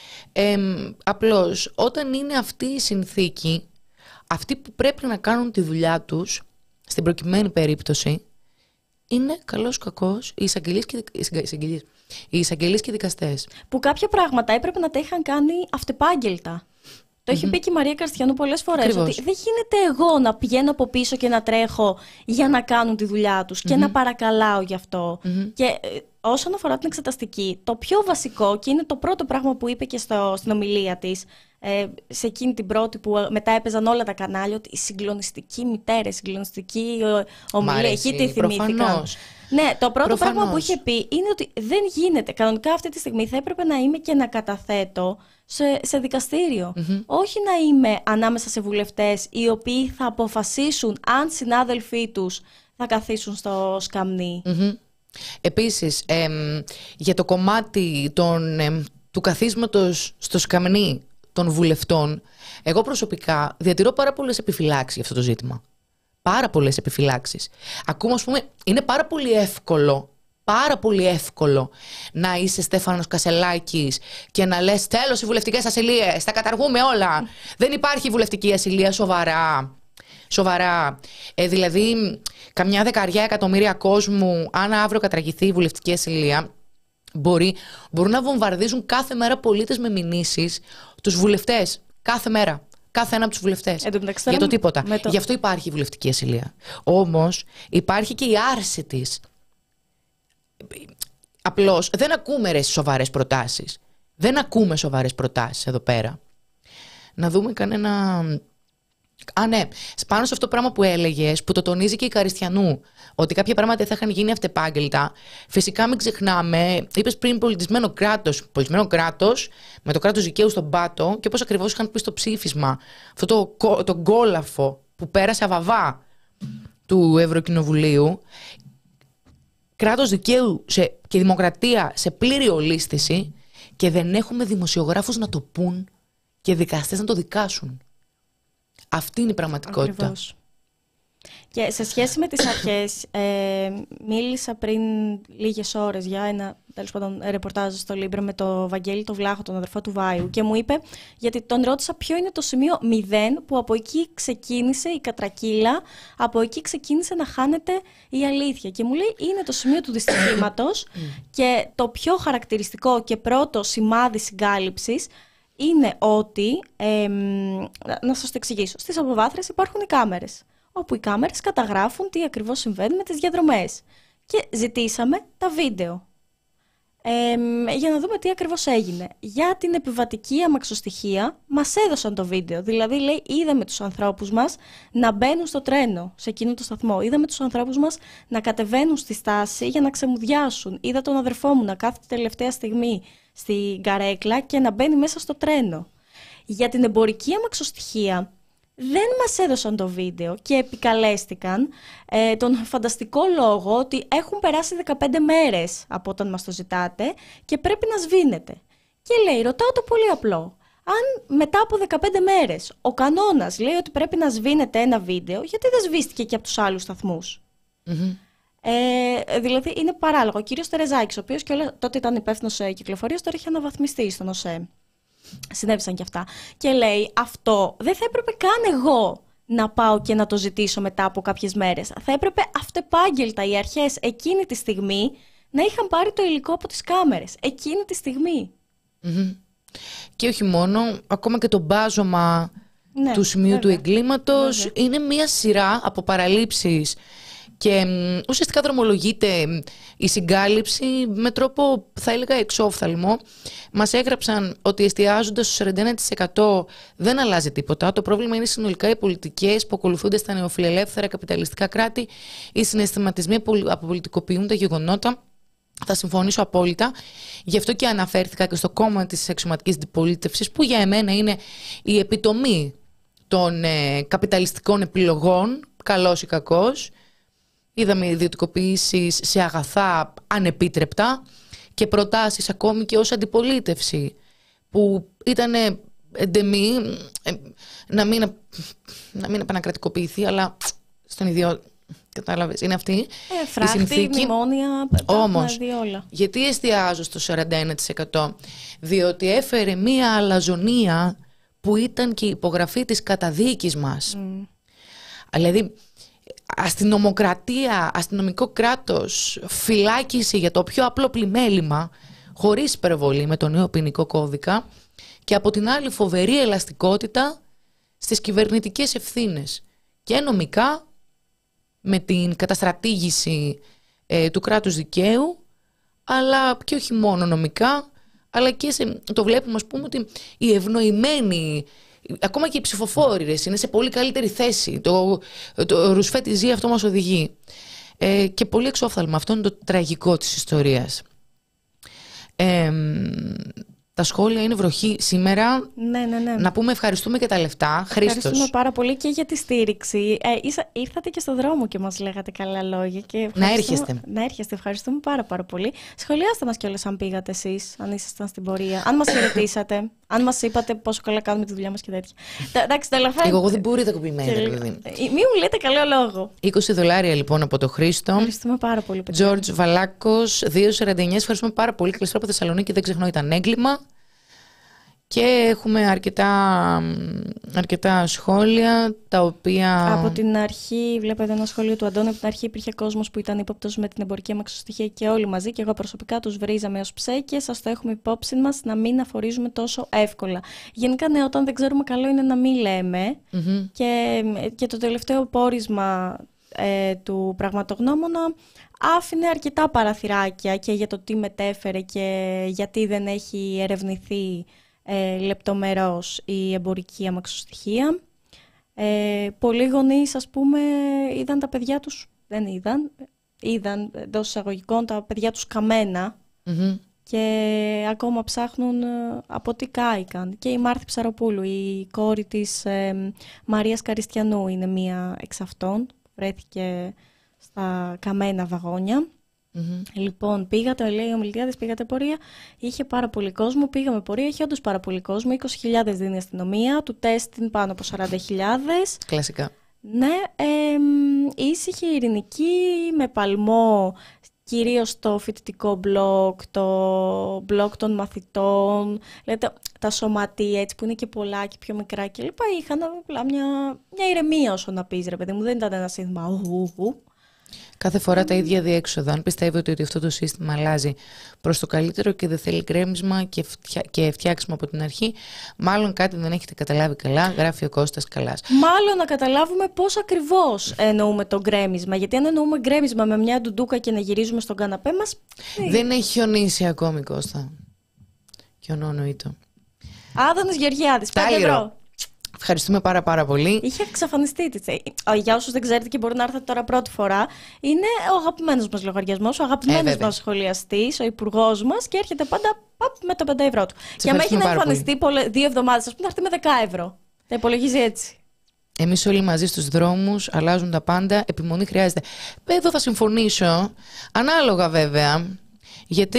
Ε, απλώς, όταν είναι αυτή η συνθήκη, αυτοί που πρέπει να κάνουν τη δουλειά τους, στην προκειμένη περίπτωση, είναι καλώς κακώς οι εισαγγελείς και, οι εισαγγελείς και δικαστές. Που κάποια πράγματα έπρεπε να τα είχαν κάνει αυτεπάγγελτα. Το έχει mm-hmm. πει και η Μαρία Καριστιανού πολλές φορές. Ακριβώς. Ότι δεν γίνεται εγώ να πηγαίνω από πίσω και να τρέχω για να κάνουν τη δουλειά τους και mm-hmm. να παρακαλάω γι' αυτό. Mm-hmm. Και ε, όσον αφορά την εξεταστική, το πιο βασικό και είναι το πρώτο πράγμα που είπε και στο, στην ομιλία της, ε, σε εκείνη την πρώτη που μετά έπαιζαν όλα τα κανάλια, ότι η συγκλονιστική μητέρα, η συγκλονιστική ομιλία, εκεί τη θυμήθηκαν. Ναι, το πρώτο Προφανώς. πράγμα που είχε πει είναι ότι δεν γίνεται. Κανονικά αυτή τη στιγμή θα έπρεπε να είμαι και να καταθέτω σε, σε δικαστήριο. Mm-hmm. Όχι να είμαι ανάμεσα σε βουλευτές οι οποίοι θα αποφασίσουν αν συνάδελφοί τους θα καθίσουν στο σκαμνί. Mm-hmm. Επίσης, εμ, για το κομμάτι των, εμ, του καθίσματος στο σκαμνί των βουλευτών, εγώ προσωπικά διατηρώ πάρα πολλές επιφυλάξεις για αυτό το ζήτημα. Πάρα πολλές επιφυλάξεις. Ακόμα, ας πούμε, είναι πάρα πολύ εύκολο, πάρα πολύ εύκολο να είσαι Στέφανος Κασελάκης και να λες τέλος οι βουλευτικές ασυλίες, τα καταργούμε όλα. Δεν υπάρχει βουλευτική ασυλία, σοβαρά. Σοβαρά. Ε, δηλαδή, καμιά δεκαριά εκατομμύρια κόσμου, αν αύριο καταργηθεί η βουλευτική ασυλία, μπορεί, μπορούν να βομβαρδίζουν κάθε μέρα πολίτες με μηνύσεις τους βουλευτές. Κάθε μέρα. Κάθε ένα από τους βουλευτές. Για το τίποτα. Το... Γι' αυτό υπάρχει η βουλευτική ασυλία. Όμως υπάρχει και η άρση της. Απλώς δεν ακούμε ρε σοβαρές προτάσεις. Δεν ακούμε σοβαρές προτάσεις εδώ πέρα. Να δούμε κανένα Α, ναι. Πάνω σε αυτό το πράγμα που έλεγες, που το τονίζει και η Καριστιανού, ότι κάποια πράγματα θα είχαν γίνει αυτεπάγγελτα. Φυσικά μην ξεχνάμε, είπες πριν πολιτισμένο κράτος. Πολιτισμένο κράτος με το κράτος δικαίου στον πάτο και πώς ακριβώς είχαν πει στο ψήφισμα. Αυτό το, το γκόλαφο που πέρασε αβαβά του Ευρωκοινοβουλίου. Κράτος δικαίου σε, και δημοκρατία σε πλήρη ολίσθηση και δεν έχουμε δημοσιογράφους να το πούν και δικαστές να το δικάσουν. Αυτή είναι η πραγματικότητα. Ακριβώς. Και σε σχέση με τις αρχές, ε, μίλησα πριν λίγες ώρες για ένα τέλος πάντων ρεπορτάζ στο Λίμπρα με το Βαγγέλη το Βλάχο, τον αδερφό του Βάιου, και μου είπε, γιατί τον ρώτησα ποιο είναι το σημείο μηδέν που από εκεί ξεκίνησε η κατρακύλα, από εκεί ξεκίνησε να χάνεται η αλήθεια. Και μου λέει είναι το σημείο του δυστυχήματος και το πιο χαρακτηριστικό και πρώτο σημάδι συγκάλυψης είναι ότι, ε, να σας το εξηγήσω, στις αποβάθρες υπάρχουν οι κάμερες, όπου οι κάμερες καταγράφουν τι ακριβώς συμβαίνει με τις διαδρομές. Και ζητήσαμε τα βίντεο ε, για να δούμε τι ακριβώς έγινε. Για την επιβατική αμαξοστοιχεία μας έδωσαν το βίντεο. Δηλαδή, λέει, είδαμε τους ανθρώπους μας να μπαίνουν στο τρένο, σε εκείνο το σταθμό. Είδαμε τους ανθρώπους μας να κατεβαίνουν στη στάση για να ξεμουδιάσουν. Είδα τον αδερφό μου να κάθεται τελευταία στιγμή στην καρέκλα και να μπαίνει μέσα στο τρένο. Για την εμπορική αμαξοστοιχεία δεν μας έδωσαν το βίντεο και επικαλέστηκαν ε, τον φανταστικό λόγο ότι έχουν περάσει δεκαπέντε μέρες από όταν μας το ζητάτε και πρέπει να σβήνετε. Και λέει, ρωτάω το πολύ απλό, αν μετά από δεκαπέντε μέρες ο κανόνας λέει ότι πρέπει να σβήνετε ένα βίντεο, γιατί δεν σβήστηκε και από τους άλλους σταθμούς. Mm-hmm. Ε, δηλαδή είναι παράλογο. Ο κύριος Τερεζάκης, ο οποίος και όλα, τότε ήταν υπεύθυνος κυκλοφορίας, τώρα είχε αναβαθμιστεί στον ΟΣΕ. Συνέβησαν και αυτά. Και λέει, αυτό δεν θα έπρεπε καν εγώ να πάω και να το ζητήσω μετά από κάποιες μέρες. Θα έπρεπε αυτεπάγγελτα οι αρχές εκείνη τη στιγμή να είχαν πάρει το υλικό από τις κάμερες. Εκείνη τη στιγμή. Mm-hmm. Και όχι μόνο, ακόμα και το μπάζωμα ναι, του σημείου βέβαια. του εγκλήματος βέβαια. Είναι μια σειρά από παραλήψεις. Και ουσιαστικά δρομολογείται η συγκάλυψη με τρόπο, θα έλεγα, εξόφθαλμο. Μας έγραψαν ότι εστιάζοντας στο σαράντα ένα τοις εκατό δεν αλλάζει τίποτα. Το πρόβλημα είναι συνολικά οι πολιτικές που ακολουθούνται στα νεοφιλελεύθερα καπιταλιστικά κράτη, οι συναισθηματισμοί που αποπολιτικοποιούν τα γεγονότα. Θα συμφωνήσω απόλυτα. Γι' αυτό και αναφέρθηκα και στο κόμμα της αξιωματικής αντιπολίτευσης, που για εμένα είναι η επιτομή των ε, καπιταλιστικών επιλογών, καλός ή κακός. Είδαμε ιδιωτικοποιήσεις σε αγαθά ανεπίτρεπτα και προτάσεις ακόμη και ως αντιπολίτευση που ήταν εντεμή να μην, να μην επανακρατικοποιηθεί, αλλά στον ίδιο, κατάλαβες, είναι αυτή ε, φράχτη, η συνθήκη. Μνημόνια, όμως, γιατί εστιάζω στο σαράντα ένα τοις εκατό, διότι έφερε μία αλαζονία που ήταν και η υπογραφή της καταδίκης μας. Mm. Δηλαδή, αστυνομοκρατία, αστυνομικό κράτος, φυλάκιση για το πιο απλό πλημέλημα, χωρίς υπερβολή με τον νέο ποινικό κώδικα, και από την άλλη φοβερή ελαστικότητα στις κυβερνητικές ευθύνες και νομικά με την καταστρατήγηση ε, του κράτους δικαίου, αλλά και όχι μόνο νομικά, αλλά και σε, το βλέπουμε, ας πούμε, ότι οι ευνοημένοι, ακόμα και οι ψηφοφόροι είναι σε πολύ καλύτερη θέση. Το, το ρουσφέτη ζει, αυτό μας οδηγεί. Ε, και πολύ εξόφθαλμα. Αυτό είναι το τραγικό της ιστορίας. Ε, τα σχόλια είναι βροχή σήμερα. Ναι, ναι, ναι. Να πούμε ευχαριστούμε και τα λεφτά. Ευχαριστούμε Χρήστος. πάρα πολύ και για τη στήριξη. Ε, ήρθα, ήρθατε και στο δρόμο και μας λέγατε καλά λόγια. Και να έρχεστε. Να έρχεστε. Ευχαριστούμε πάρα πάρα πολύ. Σχολιάστε μας κιόλας αν πήγατε εσείς, αν ήσασταν στην πορεία. Αν μας χαιρετήσατε, αν μας είπατε πόσο καλά κάνουμε τη δουλειά μας και τέτοια. Εντάξει, τα λαφά. Εγώ δεν μπορεί τα κοπημένα, δηλαδή. Μην μου λέτε καλό λόγο. είκοσι δολάρια λοιπόν από το Χρήστο. Ευχαριστούμε πάρα πολύ, παιδιά. Τζόρτζ Βαλάκος, δύο σαράντα εννιά. Ευχαριστούμε πάρα πολύ. Κλειστρό από Θεσσαλονίκη, δεν ξεχνώ, ήταν έγκλημα. Και έχουμε αρκετά, αρκετά σχόλια τα οποία... Από την αρχή, βλέπω εδώ ένα σχόλιο του Αντώνη, από την αρχή υπήρχε κόσμος που ήταν ύποπτος με την εμπορική αμαξοστοιχεία και όλοι μαζί και εγώ προσωπικά τους βρίζαμε ως ψέκες, ας το έχουμε υπόψη μας να μην αφορίζουμε τόσο εύκολα. Γενικά, ναι, όταν δεν ξέρουμε καλό είναι να μην λέμε mm-hmm. και, και το τελευταίο πόρισμα ε, του πραγματογνώμονα άφηνε αρκετά παραθυράκια και για το τι μετέφερε και γιατί δεν έχει ερευνηθεί Ε, λεπτομερώς η εμπορική αμαξοστοιχεία. Ε, πολλοί γονείς, ας πούμε, είδαν τα παιδιά τους, δεν είδαν, είδαν εντός εισαγωγικών τα παιδιά τους καμένα Mm-hmm. και ακόμα ψάχνουν από τι κάηκαν. Και η Μάρθη Ψαροπούλου, η κόρη της ε, Μαρίας Καριστιανού, είναι μία εξ αυτών, βρέθηκε στα καμένα βαγόνια. Mm-hmm. Λοιπόν, πήγατε, λέει ο Μιλτιάδης, πήγατε πορεία, είχε πάρα πολύ κόσμο, πήγαμε πορεία, είχε όντως πάρα πολύ κόσμο, είκοσι χιλιάδες δίνει η αστυνομία, του τεστ είναι πάνω από σαράντα χιλιάδες. Κλασικά. Ναι, ε, ήσυχη, ειρηνική, με παλμό, κυρίως στο φοιτητικό μπλοκ, το μπλοκ των μαθητών, λέτε, τα σωματεία έτσι που είναι και πολλά και πιο μικρά κλπ. Είχαν απλά μια, μια ηρεμία, όσο να πεις, ρε παιδί μου, δεν ήταν ένα σύνθημα ουχου. Κάθε φορά τα ίδια διέξοδα. Αν πιστεύετε ότι αυτό το σύστημα αλλάζει προς το καλύτερο και δεν θέλει γκρέμισμα και, φτια... και φτιάξιμο από την αρχή, μάλλον κάτι δεν έχετε καταλάβει καλά, γράφει ο Κώστας Καλάς. Μάλλον να καταλάβουμε πώς ακριβώς εννοούμε το γκρέμισμα. Γιατί αν εννοούμε γκρέμισμα με μια ντουντούκα και να γυρίζουμε στον καναπέ μας. Δεν έχει χιονίσει ακόμη, Κώστα. Χιονόνοητο. Άδωνης Γεωργιάδης, πέντε ευρώ. Ευχαριστούμε πάρα πάρα πολύ. Είχε εξαφανιστεί. Για όσους δεν ξέρετε και μπορεί να έρθετε τώρα πρώτη φορά, είναι ο αγαπημένος μας λογαριασμός, ο αγαπημένος ε, μας σχολιαστής, ο υπουργός μας και έρχεται πάντα παπ, με το πέντε ευρώ του. Σε και αν έχει να εμφανιστεί πολύ. δύο εβδομάδες, ας πούμε, θα έρθει με δέκα ευρώ. Τα υπολογίζει έτσι. Εμείς όλοι μαζί στους δρόμους, αλλάζουν τα πάντα, επιμονή χρειάζεται. Εδώ θα συμφωνήσω, ανάλογα βέβαια, γιατί.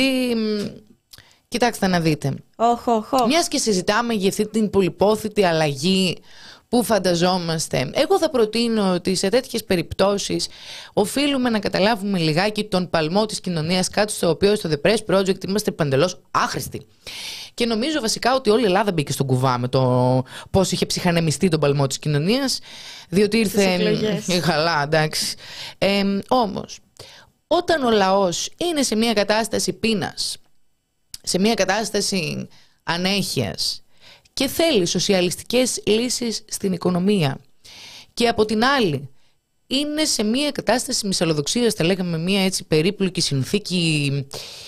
Κοιτάξτε να δείτε. Oh, oh, oh. Μιας και συζητάμε για αυτή την πολυπόθητη αλλαγή που φανταζόμαστε, εγώ θα προτείνω ότι σε τέτοιες περιπτώσεις οφείλουμε να καταλάβουμε λιγάκι τον παλμό της κοινωνίας, κάτω στο οποίο στο The Press Project είμαστε παντελώς άχρηστοι. Και νομίζω βασικά ότι όλη η Ελλάδα μπήκε στον κουβά με το πώς είχε ψυχανεμιστεί τον παλμό της κοινωνίας, διότι ήρθε χαλά, εντάξει. Ε, όμως, όταν ο λαός είναι σε μια κατάσταση πείνας, σε μια κατάσταση ανέχειας και θέλει σοσιαλιστικές λύσεις στην οικονομία και από την άλλη είναι σε μια κατάσταση μυσαλλοδοξίας, θα λέγαμε μια έτσι περίπλοκη συνθήκη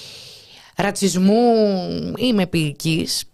ρατσισμού ή μεπιικής,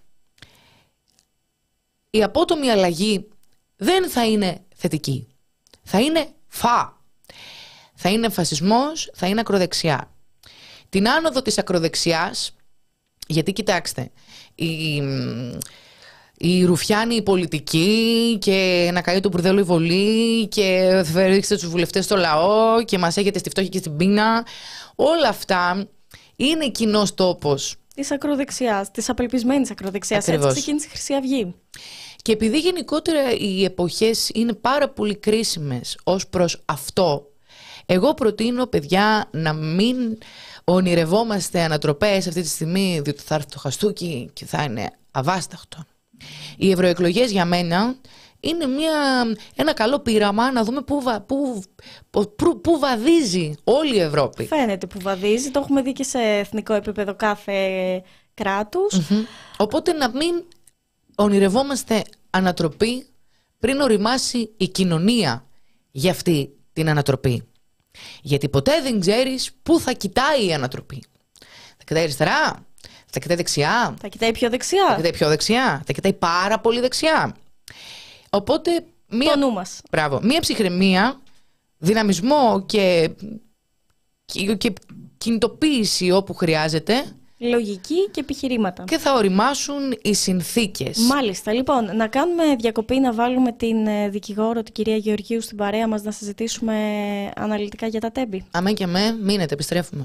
η απότομη αλλαγή δεν θα είναι θετική. Θα είναι φα. Θα είναι φασισμός, θα είναι ακροδεξιά. Την άνοδο της ακροδεξιάς, γιατί κοιτάξτε, η, η Ρουφιάνη η πολιτική και να καεί το μπουρδέλο η βολή και θα ρίξετε τους βουλευτές στο λαό και μας έχετε στη φτώχεια και στην πείνα, όλα αυτά είναι κοινός τόπος της ακροδεξιάς, της απελπισμένης ακροδεξιάς. Έτσι ξεκίνησε η Χρυσή Αυγή. Και επειδή γενικότερα οι εποχές είναι πάρα πολύ κρίσιμες ως προς αυτό, εγώ προτείνω, παιδιά, να μην ονειρευόμαστε ανατροπές αυτή τη στιγμή, διότι θα έρθει το χαστούκι και θα είναι αβάσταχτο. Οι ευρωεκλογές για μένα είναι μια, ένα καλό πείραμα να δούμε πού, βα, πού, πού, πού βαδίζει όλη η Ευρώπη. Φαίνεται που βαδίζει, το έχουμε δει και σε εθνικό επίπεδο κάθε κράτους. Mm-hmm. Οπότε να μην ονειρευόμαστε ανατροπή πριν οριμάσει η κοινωνία για αυτή την ανατροπή. Γιατί ποτέ δεν ξέρεις πού θα κοιτάει η ανατροπή. Θα κοιτάει αριστερά, θα κοιτάει δεξιά, θα κοιτάει πιο δεξιά, θα κοιτάει πιο δεξιά, θα κοιτάει πάρα πολύ δεξιά. Οπότε μία, το νου μας. Μπράβο, μία ψυχραιμία, δυναμισμό και, και, και κινητοποίηση όπου χρειάζεται. Λογική και επιχειρήματα. Και θα οριμάσουν οι συνθήκες. Μάλιστα. Λοιπόν, να κάνουμε διακοπή, να βάλουμε την δικηγόρο, την κυρία Γεωργίου, στην παρέα μας, να συζητήσουμε αναλυτικά για τα τέμπη. Αμέ και αμέ, μείνετε, επιστρέφουμε.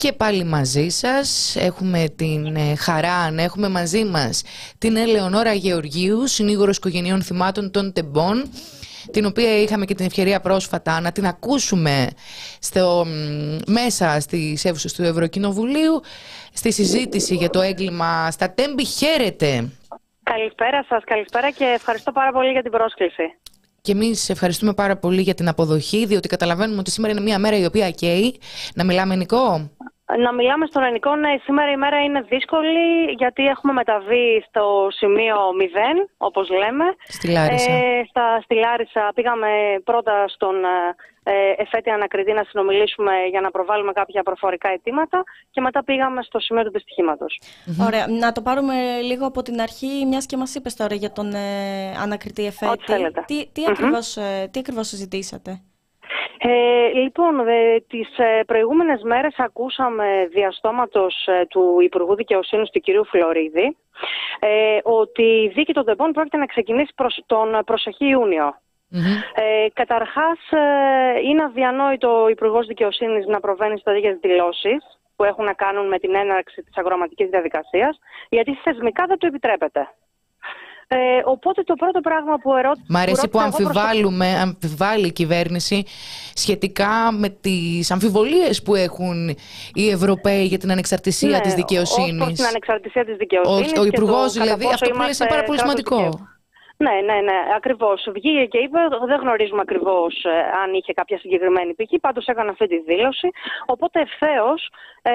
Και πάλι μαζί σας έχουμε την χαρά να έχουμε μαζί μας την Ελεονόρα Γεωργίου, συνήγορος οικογενειών θυμάτων των τεμπών, την οποία είχαμε και την ευκαιρία πρόσφατα να την ακούσουμε στο, μέσα στις αίθουσες του Ευρωκοινοβουλίου στη συζήτηση για το έγκλημα στα Τέμπη. Χαίρετε! Καλησπέρα σας, καλησπέρα και ευχαριστώ πάρα πολύ για την πρόσκληση. Και εμείς ευχαριστούμε πάρα πολύ για την αποδοχή, διότι καταλαβαίνουμε ότι σήμερα είναι μια μέρα η οποία καίει. Να μιλάμε ελληνικό. Να μιλάμε στον ελληνικό, ναι. Σήμερα η μέρα είναι δύσκολη, γιατί έχουμε μεταβεί στο σημείο μηδέν, όπως λέμε. Στη Λάρισα. Ε, στα, στη Λάρισα πήγαμε πρώτα στον ε, εφέτη ανακριτή να συνομιλήσουμε για να προβάλλουμε κάποια προφορικά αιτήματα και μετά πήγαμε στο σημείο του δυστυχήματος. Mm-hmm. Ωραία. Να το πάρουμε λίγο από την αρχή, μιας και μας είπες τώρα για τον ε, ανακριτή εφέτη. Ό,τι θέλετε. Τι, τι, mm-hmm. ακριβώς, ε, τι ακριβώς συζητήσατε? Ε, λοιπόν, ε, τις ε, προηγούμενες μέρες ακούσαμε διαστόματος ε, του Υπουργού Δικαιοσύνης του κυρίου Φλωρίδη ε, ότι η δίκη των τεμπών πρόκειται να ξεκινήσει προς, τον προσεχή Ιούνιο. Mm-hmm. Ε, καταρχάς, ε, είναι αδιανόητο ο Υπουργός Δικαιοσύνης να προβαίνει σε τέτοιες δηλώσεις που έχουν να κάνουν με την έναρξη της αγροματικής διαδικασίας, γιατί θεσμικά δεν το επιτρέπεται. Ε, οπότε το πρώτο πράγμα που ερώτησα... Μ' αρέσει που, που αμφιβάλλουμε, προς... αμφιβάλλει η κυβέρνηση σχετικά με τις αμφιβολίες που έχουν οι Ευρωπαίοι για την ανεξαρτησία ναι, της δικαιοσύνης. Ως την ανεξαρτησία της δικαιοσύνης. Ο, ο Υπουργός δηλαδή, αυτό που λέει είναι πάρα πολύ σημαντικό. Ναι, ναι, ναι, ακριβώς. Βγήκε και είπε, δεν γνωρίζουμε ακριβώς ε, αν είχε κάποια συγκεκριμένη πηγή, πάντως έκανε αυτή τη δήλωση. Οπότε ευθέως ε,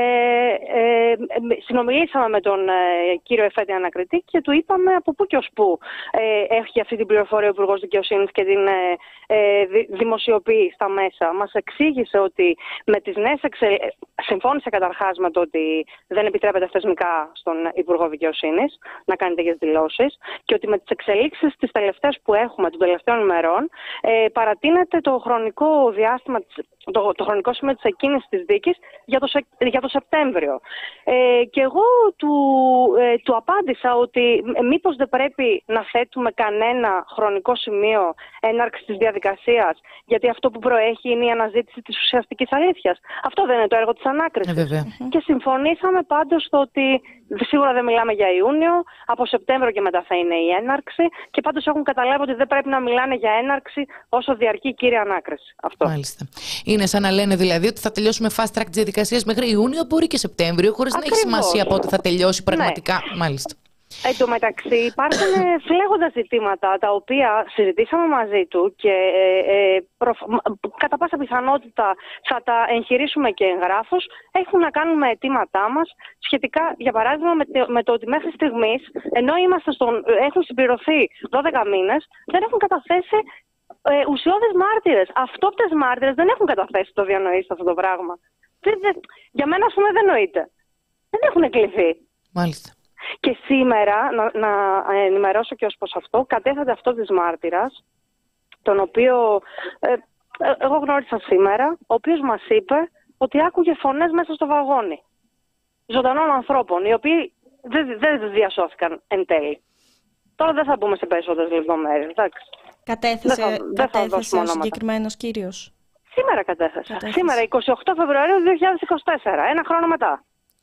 ε, συνομιλήσαμε με τον ε, κύριο εφέτη ανακριτή και του είπαμε από πού και ως πού ε, έχει αυτή την πληροφορία ο Υπουργός Δικαιοσύνης και την ε, ε, δημοσιοποιεί στα μέσα. Μας εξήγησε ότι με τις νέες εξελίξεις, συμφώνησε καταρχάς με το ότι δεν επιτρέπεται θεσμικά στον Υπουργό Δικαιοσύνης να κάνει τέτοιες δηλώσεις και ότι με τις εξελίξεις τις τελευταίες που έχουμε των τελευταίων ημερών ε, παρατείνεται το χρονικό διάστημα, το, το χρονικό σημείο της εκκίνησης της δίκης για το, για το Σεπτέμβριο. Ε, και εγώ του, ε, του απάντησα ότι μήπως δεν πρέπει να θέτουμε κανένα χρονικό σημείο έναρξης της διαδικασίας, γιατί αυτό που προέχει είναι η αναζήτηση της ουσιαστικής αλήθειας. Αυτό δεν είναι το έργο της ανάκρισης. Ε, και συμφωνήσαμε πάντως στο ότι σίγουρα δεν μιλάμε για Ιούνιο, από Σεπτέμβριο και μετά θα είναι η έναρξη. Και πάντως έχουν καταλάβει ότι δεν πρέπει να μιλάνε για έναρξη όσο διαρκεί η κύρια ανάκριση. Αυτό. Μάλιστα. Είναι σαν να λένε δηλαδή ότι θα τελειώσουμε fast track τις διαδικασίες μέχρι Ιούνιο, μπορεί και Σεπτέμβριο, χωρίς να έχει σημασία πότε θα τελειώσει πραγματικά. Ναι. Μάλιστα. Εν τω μεταξύ υπάρχουν φλέγοντα ζητήματα τα οποία συζητήσαμε μαζί του και ε, ε, προφ... κατά πάσα πιθανότητα θα τα εγχειρήσουμε και εγγράφως. Έχουν να κάνουν με αιτήματά μας σχετικά, για παράδειγμα, με το, με το ότι μέχρι στιγμής, ενώ είμαστε στον, έχουν συμπληρωθεί δώδεκα μήνες, δεν έχουν καταθέσει ε, ουσιώδες μάρτυρες. Αυτόπτες μάρτυρες δεν έχουν καταθέσει, το διανοείς αυτό το πράγμα. Δεν, δεν, για μένα, ας πούμε, δεν νοείται. Δεν έχουν κληθεί. Μάλιστα. Και σήμερα, να, να ενημερώσω και ως προς αυτό, κατέθεται αυτό της μάρτυρας, τον οποίο ε, ε, εγώ γνώρισα σήμερα, ο οποίος μας είπε ότι άκουγε φωνές μέσα στο βαγόνι ζωντανών ανθρώπων, οι οποίοι δεν, δεν διασώθηκαν εν τέλει. Τώρα δεν θα μπούμε σε περισσότερες λεπτομέρειες, εντάξει. Κατέθεσε, δεν θα, κατέθεσε ο συγκεκριμένος κύριος. Σήμερα κατέθεσε. κατέθεσε. Σήμερα, εικοστή όγδοη Φεβρουαρίου δύο χιλιάδες είκοσι τέσσερα, ένα χρόνο μετά.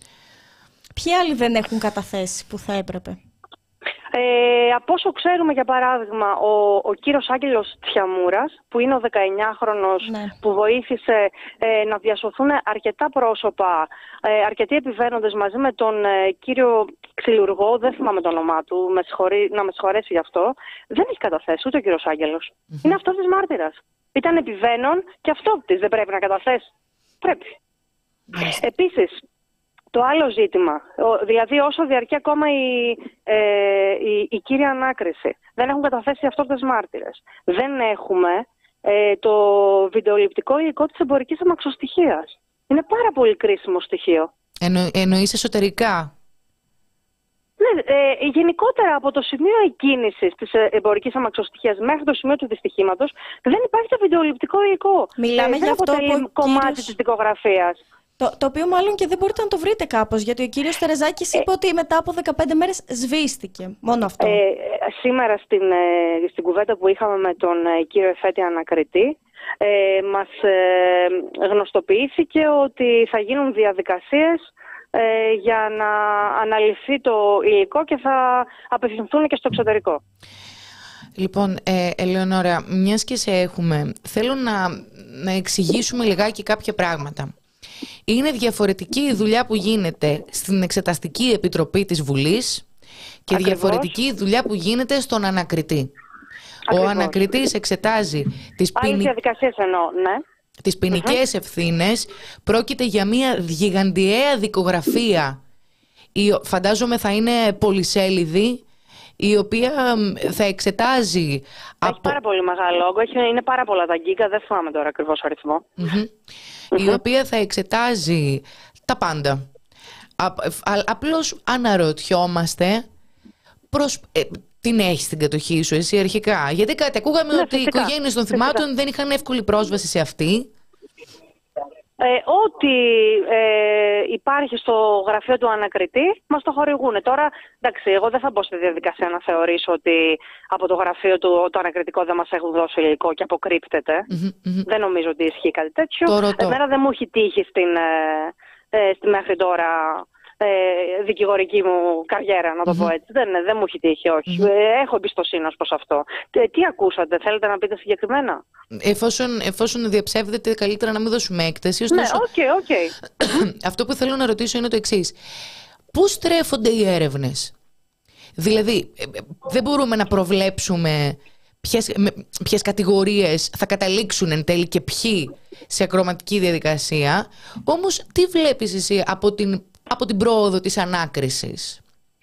Ποιοι άλλοι δεν έχουν καταθέσει που θα έπρεπε? Ε, από όσο ξέρουμε, για παράδειγμα, ο, ο κύριος Άγγελος Τσιαμούρας, που είναι ο δεκαεννιάχρονος ναι. που βοήθησε ε, να διασωθούν αρκετά πρόσωπα, ε, αρκετοί επιβαίνοντες μαζί με τον ε, κύριο Ξυλουργό, δεν θυμάμαι το όνομά του, με συγχωρεί, να με συγχωρέσει γι' αυτό, δεν έχει καταθέσει ούτε ο κύριος Άγγελος. Mm-hmm. Είναι αυτός της μάρτυρας. Ήταν επιβαίνον και αυτόπτης, δεν πρέπει να καταθέσει? Πρέπει. Mm-hmm. Επίσης, το άλλο ζήτημα, δηλαδή όσο διαρκεί ακόμα η, ε, η, η κύρια ανάκριση, δεν έχουν καταθέσει αυτόπτες μάρτυρες. Δεν έχουμε ε, το βιντεοληπτικό υλικό της εμπορικής αμαξοστοιχείας. Είναι πάρα πολύ κρίσιμο στοιχείο. Εννο, εννοείς εσωτερικά? Ναι, ε, γενικότερα από το σημείο εκκίνησης της εμπορικής αμαξοστοιχείας μέχρι το σημείο του δυστυχήματος δεν υπάρχει το βιντεοληπτικό υλικό. Μιλάμε ε, για αυτό που αποτελεί κομμάτι κύριος... της δικογραφίας. Το, το οποίο μάλλον και δεν μπορείτε να το βρείτε κάπως, γιατί ο κύριος Τερεζάκης είπε ε, ότι μετά από δεκαπέντε μέρες σβήστηκε. Μόνο αυτό. Ε, σήμερα στην, ε, στην κουβέντα που είχαμε με τον ε, κύριο Εφέτη Ανακριτή, ε, μας ε, γνωστοποιήθηκε ότι θα γίνουν διαδικασίες ε, για να αναλυθεί το υλικό και θα απευθυνθούν και στο εξωτερικό. Λοιπόν, ε, Ελεονόρα, μιας και σε έχουμε, θέλω να, να εξηγήσουμε λιγάκι κάποια πράγματα. Είναι διαφορετική η δουλειά που γίνεται στην Εξεταστική Επιτροπή της Βουλής και Ακριβώς. διαφορετική η δουλειά που γίνεται στον ανακριτή. Ακριβώς. Ο ανακριτής εξετάζει τις, ποινι... διαδικασίες εννοώ, ναι. τις ποινικές mm-hmm. ευθύνες. Πρόκειται για μια γιγαντιαία δικογραφία, η, φαντάζομαι θα είναι πολυσέλιδη, η οποία θα εξετάζει... Έχει από... πάρα πολύ μεγάλο όγκο, είναι πάρα πολλά τα γκίκα, δεν θυμάμαι τώρα ακριβώς αριθμό. Mm-hmm. Mm-hmm. Η οποία θα εξετάζει τα πάντα. Α, α, απλώς αναρωτιόμαστε προς... Ε, την έχεις στην κατοχή σου εσύ αρχικά? Γιατί κάτι ακούγαμε, ναι, ότι φυσικά, οι οικογένειες των θυμάτων φυσικά. δεν είχαν εύκολη πρόσβαση σε αυτή. Ε, ό,τι ε, υπάρχει στο γραφείο του ανακριτή μας το χορηγούν. Τώρα, εντάξει, εγώ δεν θα μπω στη διαδικασία να θεωρήσω ότι από το γραφείο του το ανακριτικό δεν μας έχουν δώσει υλικό και αποκρύπτεται. Mm-hmm, mm-hmm. Δεν νομίζω ότι ισχύει κάτι τέτοιο. Εμένα δεν μου έχει τύχει στην, ε, ε, στη μέχρι τώρα ε, δικηγορική μου καριέρα, να το mm-hmm. πω έτσι. Δεν, δεν μου έχει τύχει, όχι. Mm-hmm. Ε, έχω εμπιστοσύνη ως προς αυτό. Τι, τι ακούσατε, θέλετε να πείτε συγκεκριμένα? Εφόσον, εφόσον διαψεύδεται, καλύτερα να μην δώσουμε έκταση. Ωστόσο, ναι, οκ, okay, οκ. Okay. Αυτό που θέλω να ρωτήσω είναι το εξής. Πού στρέφονται οι έρευνες? Δηλαδή, δεν μπορούμε να προβλέψουμε ποιες, ποιες κατηγορίες θα καταλήξουν εν τέλει και ποιοι σε ακροματική διαδικασία. Όμως, τι βλέπεις εσύ από την, από την πρόοδο της ανάκρισης?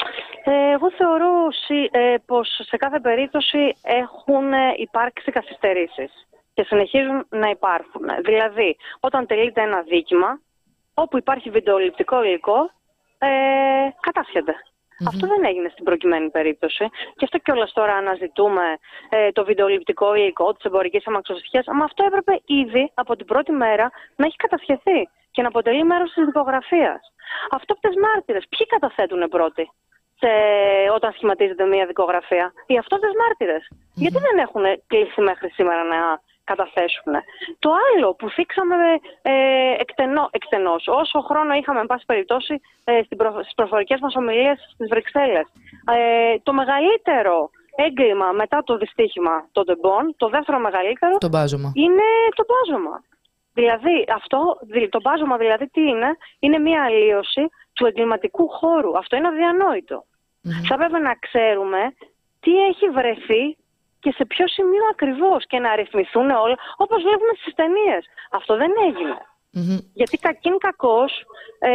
Εγώ θεωρώ ε, πως σε κάθε περίπτωση έχουν υπάρξει καθυστερήσεις και συνεχίζουν να υπάρχουν. Δηλαδή, όταν τελείται ένα δίκημα, όπου υπάρχει βιντεοληπτικό υλικό, ε, κατάσχεται. Mm-hmm. Αυτό δεν έγινε στην προκειμένη περίπτωση. Και αυτό κιόλας τώρα αναζητούμε ε, το βιντεοληπτικό υλικό της εμπορικής αμαξοστοιχίας. Αλλά αυτό έπρεπε ήδη από την πρώτη μέρα να έχει κατασχεθεί και να αποτελεί μέρος της δικογραφίας. Αυτόπτες μάρτυρες, ποιοι καταθέτουν πρώτοι σε, όταν σχηματίζεται μια δικογραφία? Οι αυτόπτες μάρτυρες. Mm-hmm. Γιατί δεν έχουν κλείσει μέχρι σήμερα να καταθέσουν? Το άλλο που θίξαμε ε, εκτενώ, εκτενώς, όσο χρόνο είχαμε εν πάση περιπτώσει ε, στις προφορικές μας ομιλίες στις Βρυξέλλες, ε, το μεγαλύτερο έγκλημα μετά το δυστύχημα των τεμπών, το δεύτερο μεγαλύτερο, το μπάζωμα. είναι το μπάζωμα. Δηλαδή, αυτό, το μπάζωμα δηλαδή τι είναι? Είναι μια αλλίωση του εγκληματικού χώρου. Αυτό είναι αδιανόητο. Mm-hmm. Θα πρέπει να ξέρουμε τι έχει βρεθεί και σε ποιο σημείο ακριβώς και να αριθμηθούν όλα, όπως βλέπουμε στις ταινίες. Αυτό δεν έγινε. Mm-hmm. Γιατί κακήν κακώς ε,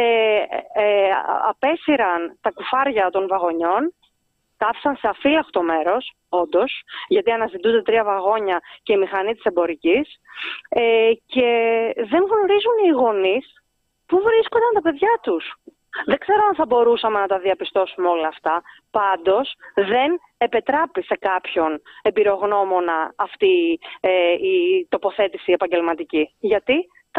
ε, απέσυραν τα κουφάρια των βαγονιών, τα άφησαν σε αφύλακτο μέρος, όντως, γιατί αναζητούνται τρία βαγόνια και η μηχανή της εμπορικής, ε, και δεν γνωρίζουν οι γονείς πού βρίσκονταν τα παιδιά τους. Δεν ξέρω αν θα μπορούσαμε να τα διαπιστώσουμε όλα αυτά. Πάντως δεν επετράπει σε κάποιον εμπειρογνώμονα αυτή ε, η τοποθέτηση επαγγελματική. Γιατί τα,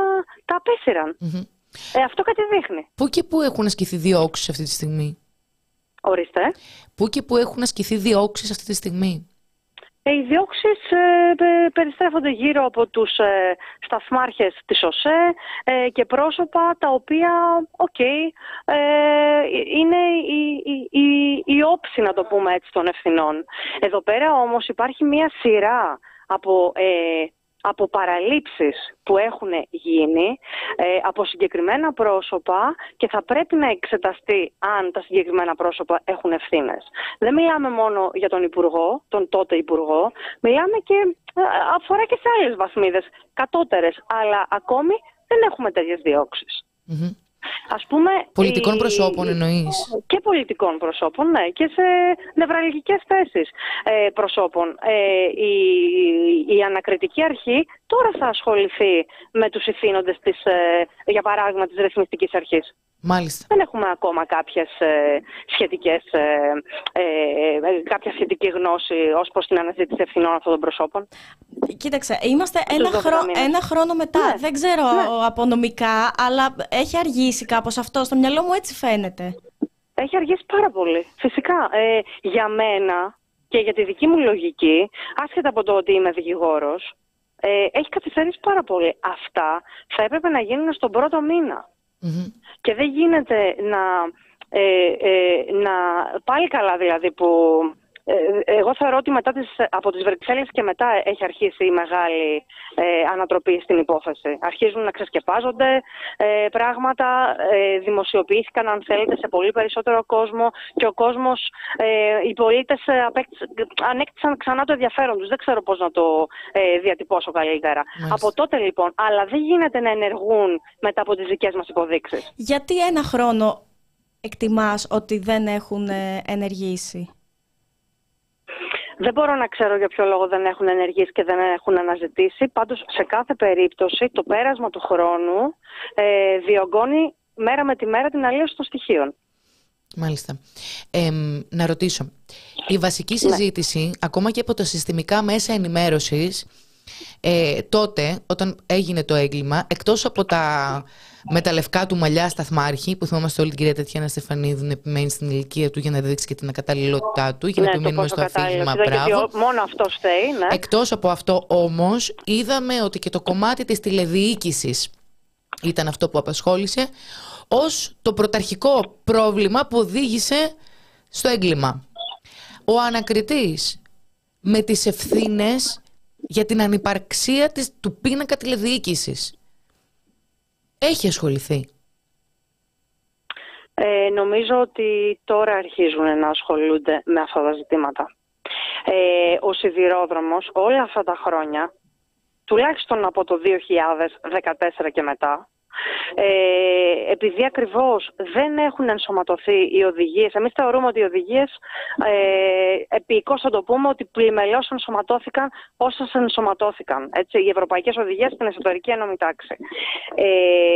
τα απέσυραν. Mm-hmm. Ε, αυτό κάτι δείχνει. Πού και πού έχουν ασκηθεί διώξεις αυτή τη στιγμή? Ορίστε. Πού και πού έχουν ασκηθεί διώξεις αυτή τη στιγμή? Οι διώξεις ε, περιστρέφονται γύρω από τους ε, σταθμάρχες της ΟΣΕ ε, και πρόσωπα τα οποία, οκ, okay, ε, είναι η, η, η, η όψη, να το πούμε έτσι, των ευθυνών. Εδώ πέρα όμως υπάρχει μια σειρά από... Ε, από παραλήψεις που έχουν γίνει ε, από συγκεκριμένα πρόσωπα και θα πρέπει να εξεταστεί αν τα συγκεκριμένα πρόσωπα έχουν ευθύνες. Δεν μιλάμε μόνο για τον Υπουργό, τον τότε Υπουργό, μιλάμε και ε, αφορά και σε άλλες βαθμίδες κατώτερες, αλλά ακόμη δεν έχουμε τέτοιες διώξεις. Mm-hmm. Ας πούμε, πολιτικών η... προσώπων εννοείς? Και πολιτικών προσώπων, ναι, και σε νευραλγικές θέσεις ε, προσώπων. Ε, η, η ανακριτική αρχή τώρα θα ασχοληθεί με τους ηθήνοντες της, ε, για παράδειγμα, της ρυθμιστικής αρχής. Μάλιστα. Δεν έχουμε ακόμα κάποιες ε, σχετικές, ε, ε, κάποια σχετική γνώση ως προς την αναζήτηση ευθυνών αυτών των προσώπων. Κοίταξε, είμαστε ένα, χρό... ένα χρόνο μετά. Ναι. Δεν ξέρω ναι. από νομικά, αλλά έχει αργήσει κάπως αυτό. Στο μυαλό μου έτσι φαίνεται. Έχει αργήσει πάρα πολύ. Φυσικά, ε, για μένα και για τη δική μου λογική, άσχετα από το ότι είμαι δικηγόρος, ε, έχει καθυστερήσει πάρα πολύ. Αυτά θα έπρεπε να γίνουν στον πρώτο μήνα. Mm-hmm. Και δεν γίνεται να, ε, ε, να πάλι καλά δηλαδή που ε, εγώ θεωρώ ότι μετά τις, από τις Βρυξέλλες και μετά έχει αρχίσει η μεγάλη ε, ανατροπή στην υπόθεση. Αρχίζουν να ξεσκεπάζονται ε, πράγματα, ε, δημοσιοποιήθηκαν αν θέλετε σε πολύ περισσότερο κόσμο και ο κόσμος, ε, οι πολίτες ε, ανέκτησαν ξανά το ενδιαφέρον τους. Δεν ξέρω πώς να το ε, διατυπώσω καλύτερα. Μάλιστα. Από τότε λοιπόν, αλλά δεν γίνεται να ενεργούν μετά από τις δικές μας υποδείξεις. Γιατί ένα χρόνο εκτιμάς ότι δεν έχουν ε, ενεργήσει? Δεν μπορώ να ξέρω για ποιο λόγο δεν έχουν ενεργήσει και δεν έχουν αναζητήσει. Πάντως, σε κάθε περίπτωση, το πέρασμα του χρόνου ε, διωγγώνει μέρα με τη μέρα την αλλίωση των στοιχείων. Μάλιστα. Ε, να ρωτήσω. Η βασική συζήτηση, ναι. ακόμα και από τα συστημικά μέσα ενημέρωσης, ε, τότε, όταν έγινε το έγκλημα, εκτός από τα... με τα λευκά του μαλλιά σταθμάρχη, που θυμόμαστε όλη την κυρία Τατιάνα Στεφανίδου να επιμένει στην ηλικία του για να δείξει και την ακαταλληλότητά του, για να ναι, επιμείνουμε στο αφήγημα. Μπράβο. Μόνο αυτό φταίει, ναι. Εκτός από αυτό όμως, είδαμε ότι και το κομμάτι της τηλεδιοίκησης ήταν αυτό που απασχόλησε ως το πρωταρχικό πρόβλημα που οδήγησε στο έγκλημα. Ο ανακριτής με τις ευθύνες για την ανυπαρξία της, του πίνακα τηλεδιοίκησης. Έχει ασχοληθεί? Ε, νομίζω ότι τώρα αρχίζουν να ασχολούνται με αυτά τα ζητήματα. Ε, ο σιδηρόδρομος όλα αυτά τα χρόνια, τουλάχιστον από το δύο χιλιάδες δεκατέσσερα και μετά, ε, επειδή ακριβώς δεν έχουν ενσωματωθεί οι οδηγίες, εμείς θεωρούμε ότι οι οδηγίες, ε, επικώς θα το πούμε, ότι πλημελώς ενσωματώθηκαν όσες ενσωματώθηκαν. Έτσι, οι ευρωπαϊκές οδηγίες στην εσωτερική ένωμη τάξη. Ε,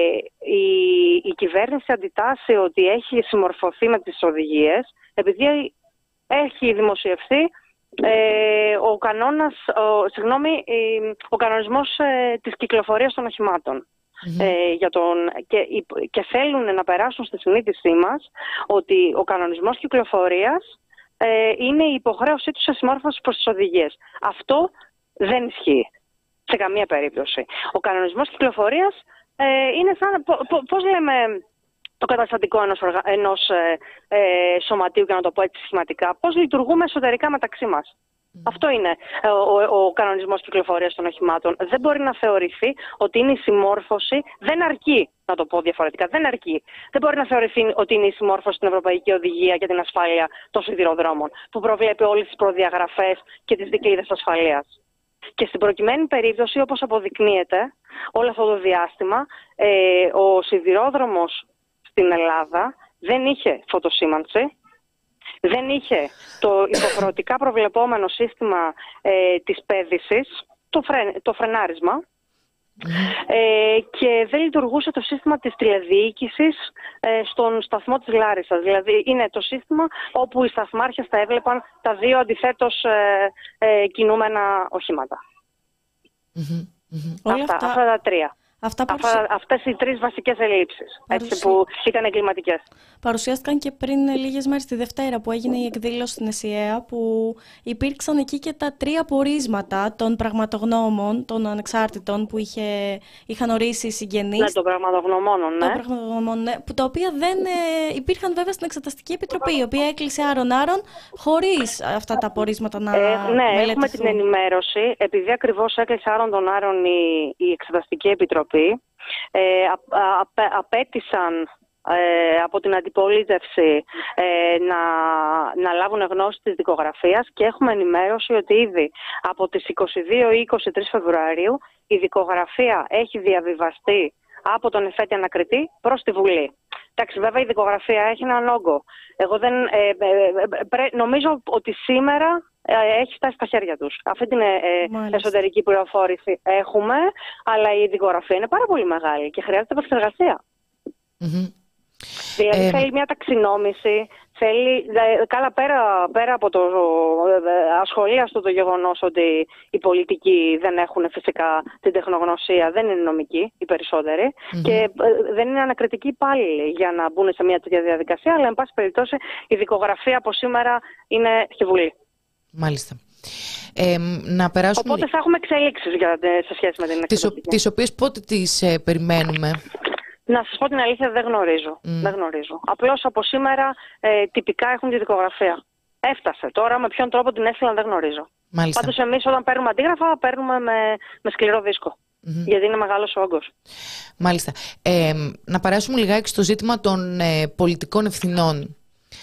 η, η κυβέρνηση αντιτάσσει ότι έχει συμμορφωθεί με τις οδηγίες, επειδή έχει δημοσιευθεί ε, ο, κανόνας, ο, συγγνώμη, ο κανονισμός ε, της κυκλοφορίας των οχημάτων. Mm-hmm. Ε, για τον, και, και θέλουν να περάσουν στη συνείδησή μας ότι ο κανονισμός κυκλοφορίας ε, είναι η υποχρέωσή τους σε συμμόρφωση προς τις οδηγίες. Αυτό δεν ισχύει σε καμία περίπτωση. Ο κανονισμός κυκλοφορίας ε, είναι σαν, πώς λέμε, το καταστατικό ενός, ενός ε, ε, σωματείου, για να το πω έτσι σχηματικά, πώς λειτουργούμε εσωτερικά μεταξύ μας. Mm. Αυτό είναι ο, ο, ο κανονισμός κυκλοφορίας των οχημάτων. Δεν μπορεί να θεωρηθεί ότι είναι η συμμόρφωση, δεν αρκεί, να το πω διαφορετικά, δεν αρκεί. Δεν μπορεί να θεωρηθεί ότι είναι η συμμόρφωση στην Ευρωπαϊκή Οδηγία για την ασφάλεια των σιδηροδρόμων, που προβλέπει όλες τις προδιαγραφές και τις δικλείδες ασφαλείας. Και στην προκειμένη περίπτωση, όπως αποδεικνύεται όλο αυτό το διάστημα, ε, ο σιδηρόδρομος στην Ελλάδα δεν είχε φωτοσήμανση, δεν είχε το υποχρεωτικά προβλεπόμενο σύστημα ε, της πέδησης, το, φρεν, το φρενάρισμα, ε, και δεν λειτουργούσε το σύστημα της τηλεδιοίκησης ε, στον σταθμό της Λάρισσας. Δηλαδή είναι το σύστημα όπου οι σταθμάρχες θα έβλεπαν τα δύο αντιθέτως ε, ε, κινούμενα οχήματα. Mm-hmm. Mm-hmm. Αυτά, αυτά... αυτά τα τρία. Αυτά παρουσι... Αυτά, αυτές οι τρεις βασικές ελλείψεις, έτσι, που ήταν εγκληματικές. Παρουσιάστηκαν και πριν λίγες μέρες τη Δευτέρα που έγινε η εκδήλωση στην ΕΣΥΑ, που υπήρξαν εκεί και τα τρία πορίσματα των πραγματογνώμων, των ανεξάρτητων που είχε, είχαν ορίσει οι συγγενείς. Ναι, των πραγματογνωμόνων, ναι. Πραγματογνωμών, ναι, που τα οποία δεν ε, υπήρχαν βέβαια στην Εξεταστική Επιτροπή, η οποία έκλεισε άρον-άρον χωρίς αυτά τα πορίσματα να ε, Ναι, μελετηθούν. Έχουμε την ενημέρωση, επειδή ακριβώς έκλεισε άρον τον άρον η, η Εξεταστική Επιτροπή. Ε, α, α, α, απέτησαν ε, από την αντιπολίτευση ε, να, να λάβουν γνώση της δικογραφίας και έχουμε ενημέρωση ότι ήδη από τις είκοσι δύο ή είκοσι τρεις Φεβρουαρίου η δικογραφία έχει διαβιβαστεί από τον εφέτη ανακριτή προς τη Βουλή. Εντάξει, βέβαια η δικογραφία έχει έναν όγκο. Εγώ δεν, ε, ε, πρέ, νομίζω ότι σήμερα ε, έχει φτάσει στα χέρια τους. Αυτή την ε, εσωτερική πληροφόρηση έχουμε, αλλά η δικογραφία είναι πάρα πολύ μεγάλη και χρειάζεται επεξεργασία. Mm-hmm. Δηλαδή Ε, θέλει μια ταξινόμηση, θέλει, καλά πέρα, πέρα από το ασχολίαστο το γεγονός ότι οι πολιτικοί δεν έχουν φυσικά την τεχνογνωσία, δεν είναι νομικοί οι περισσότεροι mm-hmm. και δεν είναι ανακριτικοί υπάλληλοι για να μπουν σε μια τέτοια διαδικασία, αλλά εν πάση περιπτώσει η δικογραφία από σήμερα είναι στη Βουλή. Μάλιστα. Ε, να περάσουμε... Οπότε θα έχουμε εξελίξεις για, σε σχέση με την εξελίξη. Τις οποίες πότε τις ε, περιμένουμε? Να σας πω την αλήθεια, δεν γνωρίζω. Mm. Δεν γνωρίζω. Απλώς από σήμερα ε, τυπικά έχουν τη δικογραφία. Έφτασε. Τώρα με ποιον τρόπο την έστειλαν δεν γνωρίζω. Μάλιστα. Πάντως εμείς όταν παίρνουμε αντίγραφα παίρνουμε με, με σκληρό δίσκο. Mm-hmm. Γιατί είναι μεγάλος ο όγκος. Μάλιστα. Ε, να περάσουμε λιγάκι στο ζήτημα των ε, πολιτικών ευθυνών.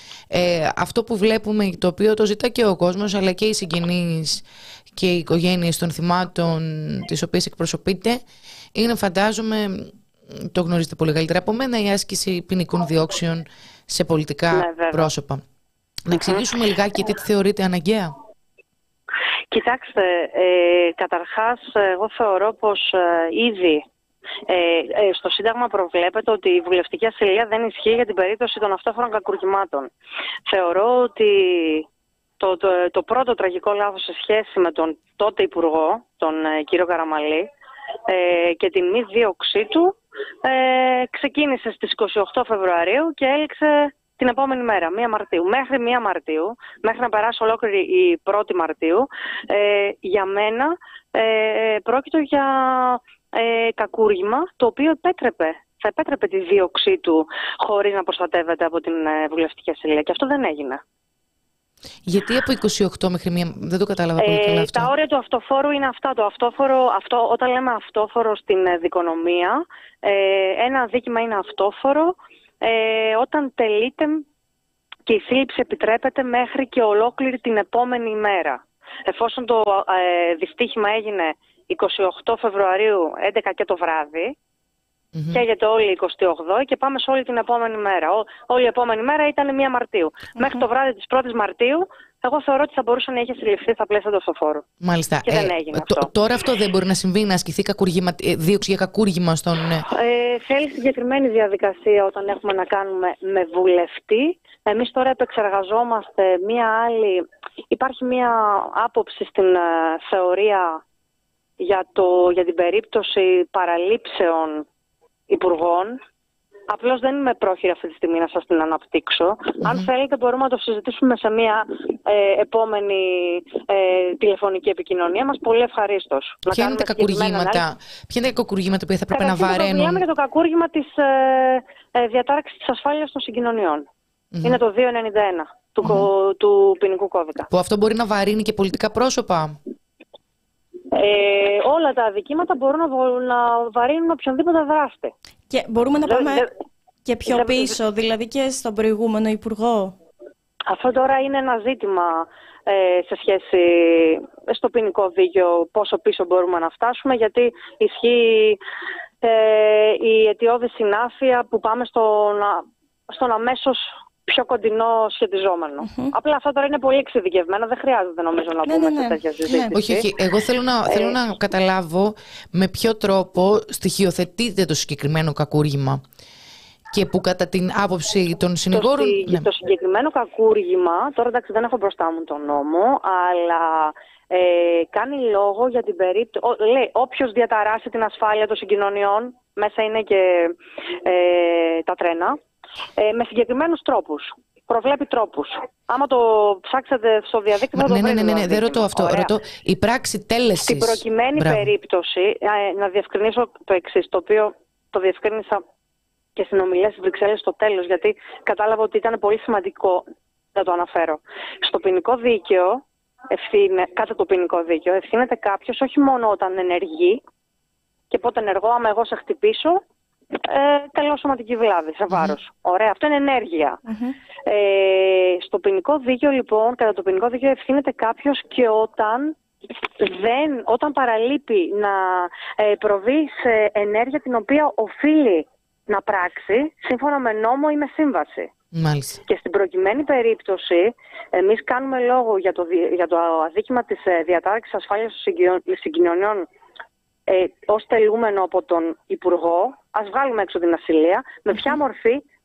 Ε, αυτό που βλέπουμε, το οποίο το ζητά και ο κόσμος, αλλά και οι συγγενείς και οι οικογένειες των θυμάτων τις οποίες εκπροσωπείται, είναι, φαντάζομαι, το γνωρίζετε πολύ καλύτερα από μένα, η άσκηση ποινικών διώξεων σε πολιτικά ναι, πρόσωπα. Mm-hmm. Να εξηγήσουμε λιγάκι τι θεωρείτε αναγκαία. Κοιτάξτε, ε, καταρχάς εγώ θεωρώ πως ε, ήδη ε, ε, στο Σύνταγμα προβλέπεται ότι η βουλευτική ασυλία δεν ισχύει για την περίπτωση των αυτόφορων κακουργημάτων. Θεωρώ ότι το, το, το πρώτο τραγικό λάθος σε σχέση με τον τότε Υπουργό, τον ε, κύριο Καραμαλή, ε, και την μη δίωξή του ε, ξεκίνησε στις είκοσι οκτώ Φεβρουαρίου και έληξε την επόμενη μέρα, μία Μαρτίου. Μέχρι μία Μαρτίου, μέχρι να περάσει ολόκληρη η πρώτη Μαρτίου, ε, για μένα ε, πρόκειται για ε, κακούργημα το οποίο επέτρεπε, θα επέτρεπε τη δίωξή του χωρίς να προστατεύεται από την ε, βουλευτική ασυλία. Και αυτό δεν έγινε. Γιατί από είκοσι οκτώ μέχρι μία, δεν το κατάλαβα πολύ καλά αυτό. Ε, τα όρια του αυτοφόρου είναι αυτά. Το αυτόφορο, αυτό, όταν λέμε αυτόφορο στην ε, δικονομία, ε, ένα αδίκημα είναι αυτόφορο ε, όταν τελείται και η σύλληψη επιτρέπεται μέχρι και ολόκληρη την επόμενη ημέρα. Εφόσον το ε, δυστύχημα έγινε είκοσι οκτώ Φεβρουαρίου έντεκα και το βράδυ, mm-hmm. καίγεται όλη η εικοστή όγδοη και πάμε σε όλη την επόμενη μέρα. Ό, όλη η επόμενη μέρα ήταν μία Μαρτίου. Mm-hmm. Μέχρι το βράδυ της πρώτης Μαρτίου, εγώ θεωρώ ότι θα μπορούσε να είχε συλληφθεί στα πλαίσια του αυτοφόρου. Μάλιστα. Και ε, δεν έγινε αυτό. Τ, τώρα αυτό δεν μπορεί να συμβεί, να ασκηθεί δίωξη για κακούργημα στον. Ε, θέλει συγκεκριμένη διαδικασία όταν έχουμε να κάνουμε με βουλευτή. Εμείς τώρα επεξεργαζόμαστε μία άλλη. Υπάρχει μία άποψη στην uh, θεωρία για, το, για την περίπτωση παραλήψεων υπουργών. Απλώς δεν είμαι πρόχειρη αυτή τη στιγμή να σας την αναπτύξω. Mm-hmm. Αν θέλετε μπορούμε να το συζητήσουμε σε μια ε, επόμενη ε, τηλεφωνική επικοινωνία μας. Πολύ ευχαρίστως. Ποια είναι τα κακουργήματα, ποια είναι τα κακουργήματα που θα πρέπει να βαραίνουν? Μιλάμε για το κακούργημα της ε, ε, διατάραξης της ασφάλειας των συγκοινωνιών. Mm-hmm. Είναι το διακόσια ενενήντα ένα του, mm-hmm. του ποινικού κώδικα. Που αυτό μπορεί να βαρύνει και πολιτικά πρόσωπα. Ε, όλα τα αδικήματα μπορούν να, να βαρύνουν οποιονδήποτε δράστη. Και μπορούμε να πάμε δε, και πιο δε, πίσω, δηλαδή και στον προηγούμενο Υπουργό. Αυτό τώρα είναι ένα ζήτημα ε, σε σχέση στο ποινικό δίκαιο, πόσο πίσω μπορούμε να φτάσουμε, γιατί ισχύει ε, η αιτιώδη συνάφεια που πάμε στον, στον αμέσως πιο κοντινό σχετιζόμενο. Mm-hmm. Απλά αυτό τώρα είναι πολύ εξειδικευμένο, δεν χρειάζεται νομίζω να πούμε ναι, ναι, ναι. σε τέτοια συζήτηση. Όχι, όχι. Εγώ θέλω να, ε... θέλω να καταλάβω με ποιο τρόπο στοιχειοθετείται το συγκεκριμένο κακούργημα και που κατά την άποψη των συνηγόρων... Το, ναι. το συγκεκριμένο κακούργημα, τώρα εντάξει δεν έχω μπροστά μου τον νόμο, αλλά ε, κάνει λόγο για την περίπτωση... Λέει, όποιος διαταράσει την ασφάλεια των συγκοινωνιών, μέσα είναι και ε, τα τρένα, Ε, με συγκεκριμένους τρόπους. Προβλέπει τρόπους. Άμα το ψάξετε στο διαδίκτυο θα το ναι, βρείτε. Ναι, ναι, ναι, ναι, δεν ρωτώ αυτό. Ρωτώ η πράξη τέλεσης. Στην προκειμένη Μπράβο. περίπτωση, ε, να διευκρινίσω το εξής, το οποίο το διευκρίνησα και στην ομιλία στις Βρυξέλλες στο τέλος, γιατί κατάλαβα ότι ήταν πολύ σημαντικό να το αναφέρω. Στο ποινικό δίκαιο, ευθύνε, κάτω το ποινικό δίκαιο, ευθύνεται κάποιος όχι μόνο όταν ενεργεί και πότε ενεργώ, άμα εγώ σε χτυπήσω, Ε, καλώ σωματική βλάβη, σε βάρος. Mm-hmm. Ωραία, αυτό είναι ενέργεια. Mm-hmm. Ε, στο ποινικό δίκαιο, λοιπόν, κατά το ποινικό δίκαιο ευθύνεται κάποιος και όταν, δεν, όταν παραλείπει να ε, προβεί σε ενέργεια την οποία οφείλει να πράξει σύμφωνα με νόμο ή με σύμβαση. Μάλιστα. Και στην προκειμένη περίπτωση, εμείς κάνουμε λόγο για το, για το αδίκημα της ε, διατάραξης ασφάλειας των συγκοινωνιών ε, ως τελούμενο από τον Υπουργό. Ας βγάλουμε έξω την ασυλία. Με ποια μορφή?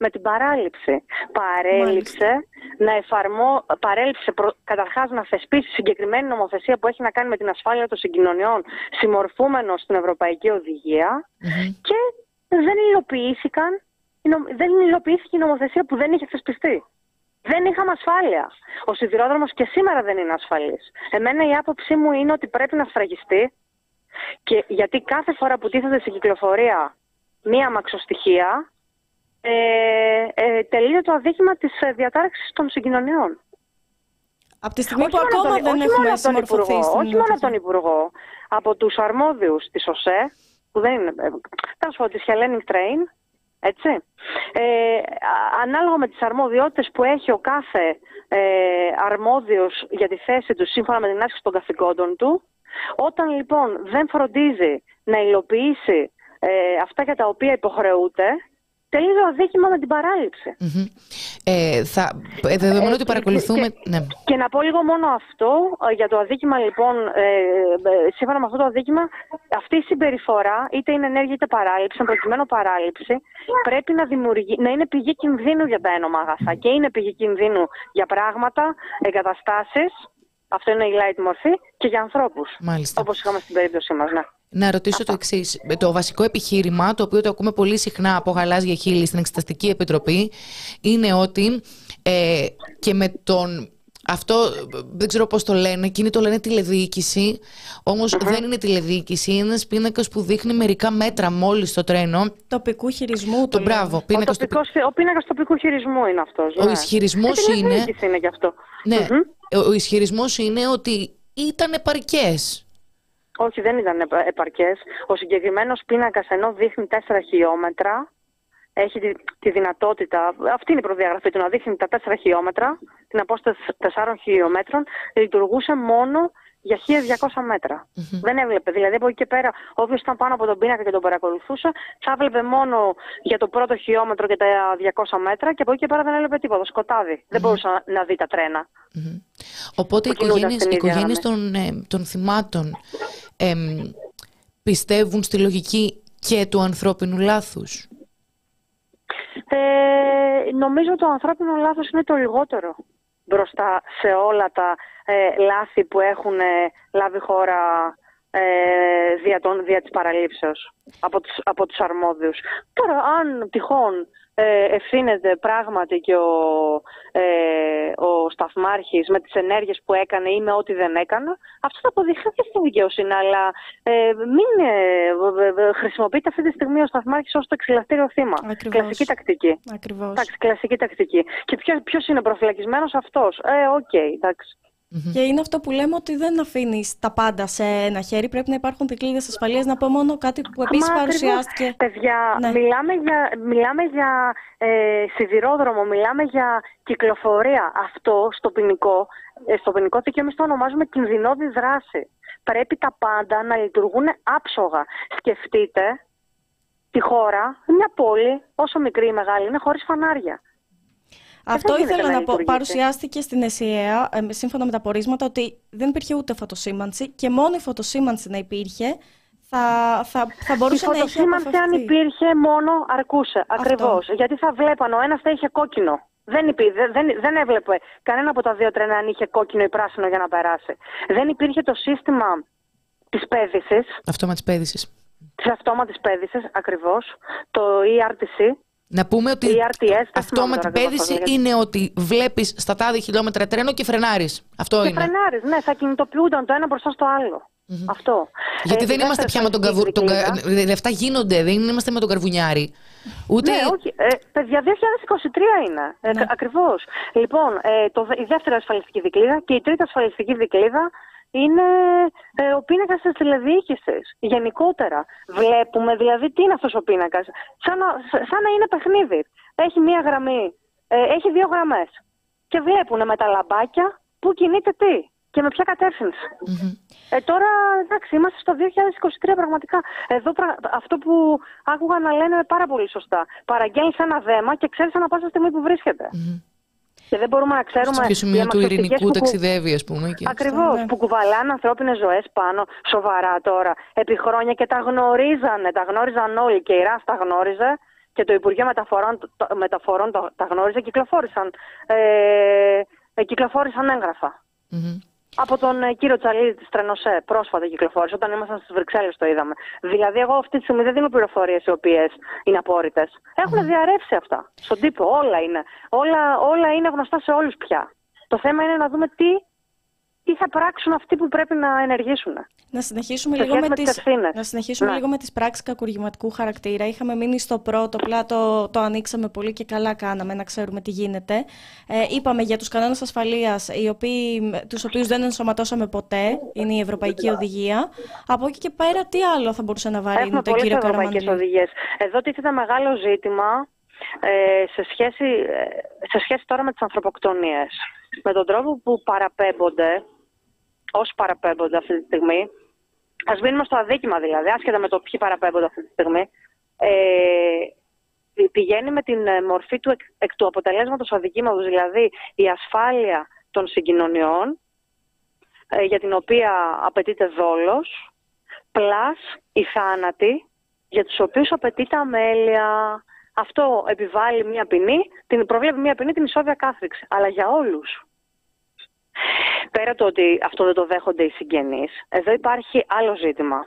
με την παράληψη. Παρέλειψε να εφαρμό... Παρέλειψε προ... καταρχάς να θεσπίσει συγκεκριμένη νομοθεσία που έχει να κάνει με την ασφάλεια των συγκοινωνιών, συμμορφούμενο στην Ευρωπαϊκή Οδηγία, mm-hmm. και δεν υλοποιήθηκαν, δεν υλοποιήθηκε η νομοθεσία που δεν είχε θεσπιστεί. Δεν είχαμε ασφάλεια. Ο σιδηρόδρομος και σήμερα δεν είναι ασφαλής. Εμένα η άποψή μου είναι ότι πρέπει να σφραγιστεί, και γιατί κάθε φορά που τίθεται σε κυκλοφορία μία αμαξοστοιχεία, ε, ε, τελείω το αδίκημα της διατάραξης των συγκοινωνιών. Από τη στιγμή όχι που ακόμα τον, δεν έχουμε συμμορφωθεί. Όχι μόνο από τον Υπουργό, από τους αρμόδιους της ΟΣΕ, που δεν είναι, θα σου πω, της Hellenic Train, έτσι. Ε, ανάλογα με τις αρμοδιότητες που έχει ο κάθε ε, αρμόδιος για τη θέση του σύμφωνα με την άσκηση των καθηκόντων του, όταν λοιπόν δεν φροντίζει να υλοποιήσει ε, αυτά για τα οποία υποχρεούται, τελείω αδίκημα με την παράληψη. Mm-hmm. Ε, θα, ε, δεδομένου ε, ότι παρακολουθούμε... Και, ναι. και να πω λίγο μόνο αυτό, για το αδίκημα λοιπόν, ε, σύμφωνα με αυτό το αδίκημα, αυτή η συμπεριφορά, είτε είναι ενέργεια είτε παράληψη, εν προκειμένου παράληψη, πρέπει να, δημιουργεί, να είναι πηγή κινδύνου για τα ένομα αγαθά, και είναι πηγή κινδύνου για πράγματα, εγκαταστάσεις, αυτό είναι η light μορφή, και για ανθρώπους. Μάλιστα. Όπως είχαμε στην περίπτωσή μας, ναι. Να ρωτήσω το εξής. Το βασικό επιχείρημα, το οποίο το ακούμε πολύ συχνά από γαλάζια χείλη στην Εξεταστική Επιτροπή, είναι ότι ε, και με τον... Αυτό δεν ξέρω πώς το λένε, εκείνοι το λένε τηλεδιοίκηση, όμως mm-hmm. δεν είναι τηλεδιοίκηση, είναι ένας πίνακας που δείχνει μερικά μέτρα μόλις στο τρένο. Τοπικού χειρισμού. Το μπράβο. Πίνακας ο, τοπικός, τοπικού... ο πίνακας τοπικού χειρισμού είναι αυτός. Ο ναι. ισχυρισμός ε, είναι... είναι γι' αυτό. Ναι, mm-hmm. ο ισχυρισμός είναι ότι ήταν επαρκές. Όχι, δεν ήταν επαρκές. Ο συγκεκριμένος πίνακας, ενώ δείχνει τέσσερα χιλιόμετρα, έχει τη, τη δυνατότητα, αυτή είναι η προδιαγραφή του, να δείχνει τα τέσσερα χιλιόμετρα, την απόσταση τεσσάρων χιλιόμετρων, λειτουργούσε μόνο για χίλια διακόσια μέτρα. Mm-hmm. Δεν έβλεπε. Δηλαδή από εκεί και πέρα, όποιος ήταν πάνω από τον πίνακα και τον παρακολουθούσε, θα έβλεπε μόνο για το πρώτο χιλιόμετρο και τα διακόσια μέτρα, και από εκεί και πέρα δεν έβλεπε τίποτα. Σκοτάδι. Mm-hmm. Δεν μπορούσε να, να δει τα τρένα. Mm-hmm. Οπότε οι οικογένειες, οι οικογένειες των, ε, των θυμάτων ε, πιστεύουν στη λογική και του ανθρώπινου λάθους. Ε, νομίζω το ανθρώπινο λάθος είναι το λιγότερο μπροστά σε όλα τα ε, λάθη που έχουν ε, λάβει χώρα ε, δια, των, δια της παραλήψεως από τους, από τους αρμόδιους. Τώρα, αν τυχόν ε, ευθύνεται πράγματι και ο, ε, ο σταθμάρχης με τις ενέργειες που έκανε ή με ό,τι δεν έκανε, αυτό θα αποδειχθεί και στη δικαιοσύνη, αλλά ε, μην ε, χρησιμοποιείται αυτή τη στιγμή ο σταθμάρχης ως το εξηλαστήριο θύμα. Ακριβώς. Κλασική τακτική. Ακριβώς. Εντάξει, κλασική τακτική. Και ποιο, ποιος είναι προφυλακισμένος? Αυτός. Ε, οκ, okay, εντάξει. Mm-hmm. Και είναι αυτό που λέμε, ότι δεν αφήνεις τα πάντα σε ένα χέρι. Πρέπει να υπάρχουν δικλείδες ασφαλείας. Να πω μόνο κάτι που επίσης Μα, παρουσιάστηκε. Ακριβώς. Παιδιά, ναι. μιλάμε για, μιλάμε για ε, σιδηρόδρομο, μιλάμε για κυκλοφορία. Αυτό στο ποινικό, ε, στο ποινικό δίκαιο εμείς το ονομάζουμε κινδυνώδη δράση. Πρέπει τα πάντα να λειτουργούν άψογα. Σκεφτείτε τη χώρα, μια πόλη, όσο μικρή ή μεγάλη, είναι χωρίς φανάρια. Αυτό ήθελα να, να πω. Παρουσιάστηκε στην ΕΣΥΑ, ε, σύμφωνα με τα πορίσματα, ότι δεν υπήρχε ούτε φωτοσήμανση, και μόνο η φωτοσήμανση να υπήρχε θα, θα, θα μπορούσε να έχει αποφευθεί. Η φωτοσήμανση, αν υπήρχε, μόνο αρκούσε. Ακριβώς. Γιατί θα βλέπαν, ο ένας θα είχε κόκκινο. Δεν, υπήρχε, δεν, δεν έβλεπε κανένα από τα δύο τρένα αν είχε κόκκινο ή πράσινο για να περάσει. Δεν υπήρχε το σύστημα της πέδησης. Αυτόματης πέδησης. Της αυτόματης πέδησης, ακριβώς. Το ι αρ τι σι. Να πούμε ότι αυτόματη πέδηση είναι ότι βλέπεις στα τάδε χιλιόμετρα τρένο και φρενάρεις. Αυτό και είναι. Φρενάρεις, ναι, θα κινητοποιούνταν το ένα μπροστά στο άλλο. Mm-hmm. Αυτό. Γιατί ε, δεν είμαστε πια με τον καβουνιάρη. Δηλαδή αυτά γίνονται, δεν είμαστε με τον καρβουνιάρη. Ούτε... Ναι, όχι. Ε, παιδιά, δύο χιλιάδες είκοσι τρία είναι. Ε, ναι. Ακριβώς. Λοιπόν, ε, το, η δεύτερη ασφαλιστική δικλείδα και η τρίτη ασφαλιστική δικλείδα είναι ε, ο πίνακας της τηλεδιοίκησης. Γενικότερα βλέπουμε, δηλαδή, τι είναι αυτός ο πίνακας. Σαν να, σαν να είναι παιχνίδι. Έχει μία γραμμή, ε, έχει δύο γραμμές. Και βλέπουν με τα λαμπάκια πού κινείται τι και με ποια κατεύθυνση. Mm-hmm. Ε, τώρα, εντάξει, είμαστε στο δύο χιλιάδες είκοσι τρία πραγματικά. Εδώ αυτό που άκουγα να λένε πάρα πολύ σωστά. Παραγγέλνεις ένα δέμα και ξέρεις ανά πάσα στιγμή που βρίσκεται. Mm-hmm. Και δεν μπορούμε να ξέρουμε. Στο ποιο σημείο του ειρηνικού που... ταξιδεύει, ας πούμε. Και... Ακριβώς. Ναι. Που κουβαλάνε ανθρώπινες ζωές πάνω, σοβαρά τώρα, επί χρόνια, και τα γνωρίζανε. Τα γνώριζαν όλοι. Και η ΡΑΣ τα γνώριζε. και το Υπουργείο Μεταφορών, το, μεταφορών το, τα γνώριζε, κυκλοφόρησαν, ε, κυκλοφόρησαν έγγραφα. Mm-hmm. Από τον ε, κύριο Τσαλίδη της Τρενοσέ, πρόσφατα κυκλοφόρησε, όταν ήμασταν στις Βρυξέλλες το είδαμε. Δηλαδή, εγώ αυτή τη στιγμή δεν δίνω πληροφορίες οι οποίες είναι απόρριτες. Έχουν mm-hmm. διαρρεύσει αυτά στον τύπο, όλα είναι. Όλα, όλα είναι γνωστά σε όλους πια. Το θέμα είναι να δούμε τι, τι θα πράξουν αυτοί που πρέπει να ενεργήσουν. Να συνεχίσουμε, λίγο με, τις, να συνεχίσουμε ναι. λίγο με τις πράξεις κακουργηματικού χαρακτήρα. Είχαμε μείνει στο πρώτο, απλά το, το ανοίξαμε πολύ και καλά κάναμε να ξέρουμε τι γίνεται. Ε, είπαμε για τους κανόνες ασφαλείας, οι οποίοι, τους οποίους δεν ενσωματώσαμε ποτέ, είναι η Ευρωπαϊκή Οδηγία. Από εκεί και πέρα, τι άλλο θα μπορούσε να βαρύνει Έχουμε τον κύριο Καραμανλή? Ευρωπαϊκές οδηγίες. Εδώ τίθεται μεγάλο ζήτημα ε, σε, σχέση, σε σχέση τώρα με τις ανθρωποκτονίες. Με τον τρόπο που παραπέμπονται, όσοι παραπέμπονται αυτή τη στιγμή, ας μείνουμε στο αδίκημα δηλαδή, άσχετα με το ποιοι παραπέμπονται αυτή τη στιγμή, ε, πηγαίνει με την μορφή του εκ, εκ του αποτελέσματος αδικήματος, δηλαδή η ασφάλεια των συγκοινωνιών, ε, για την οποία απαιτείται δόλος, πλάς οι θάνατοι, για τους οποίους απαιτείται αμέλεια. Αυτό επιβάλλει μια ποινή, την προβλέπει μια ποινή, την ισόβια κάθριξη, αλλά για όλους. Πέρα το ότι αυτό δεν το δέχονται οι συγγενείς, εδώ υπάρχει άλλο ζήτημα.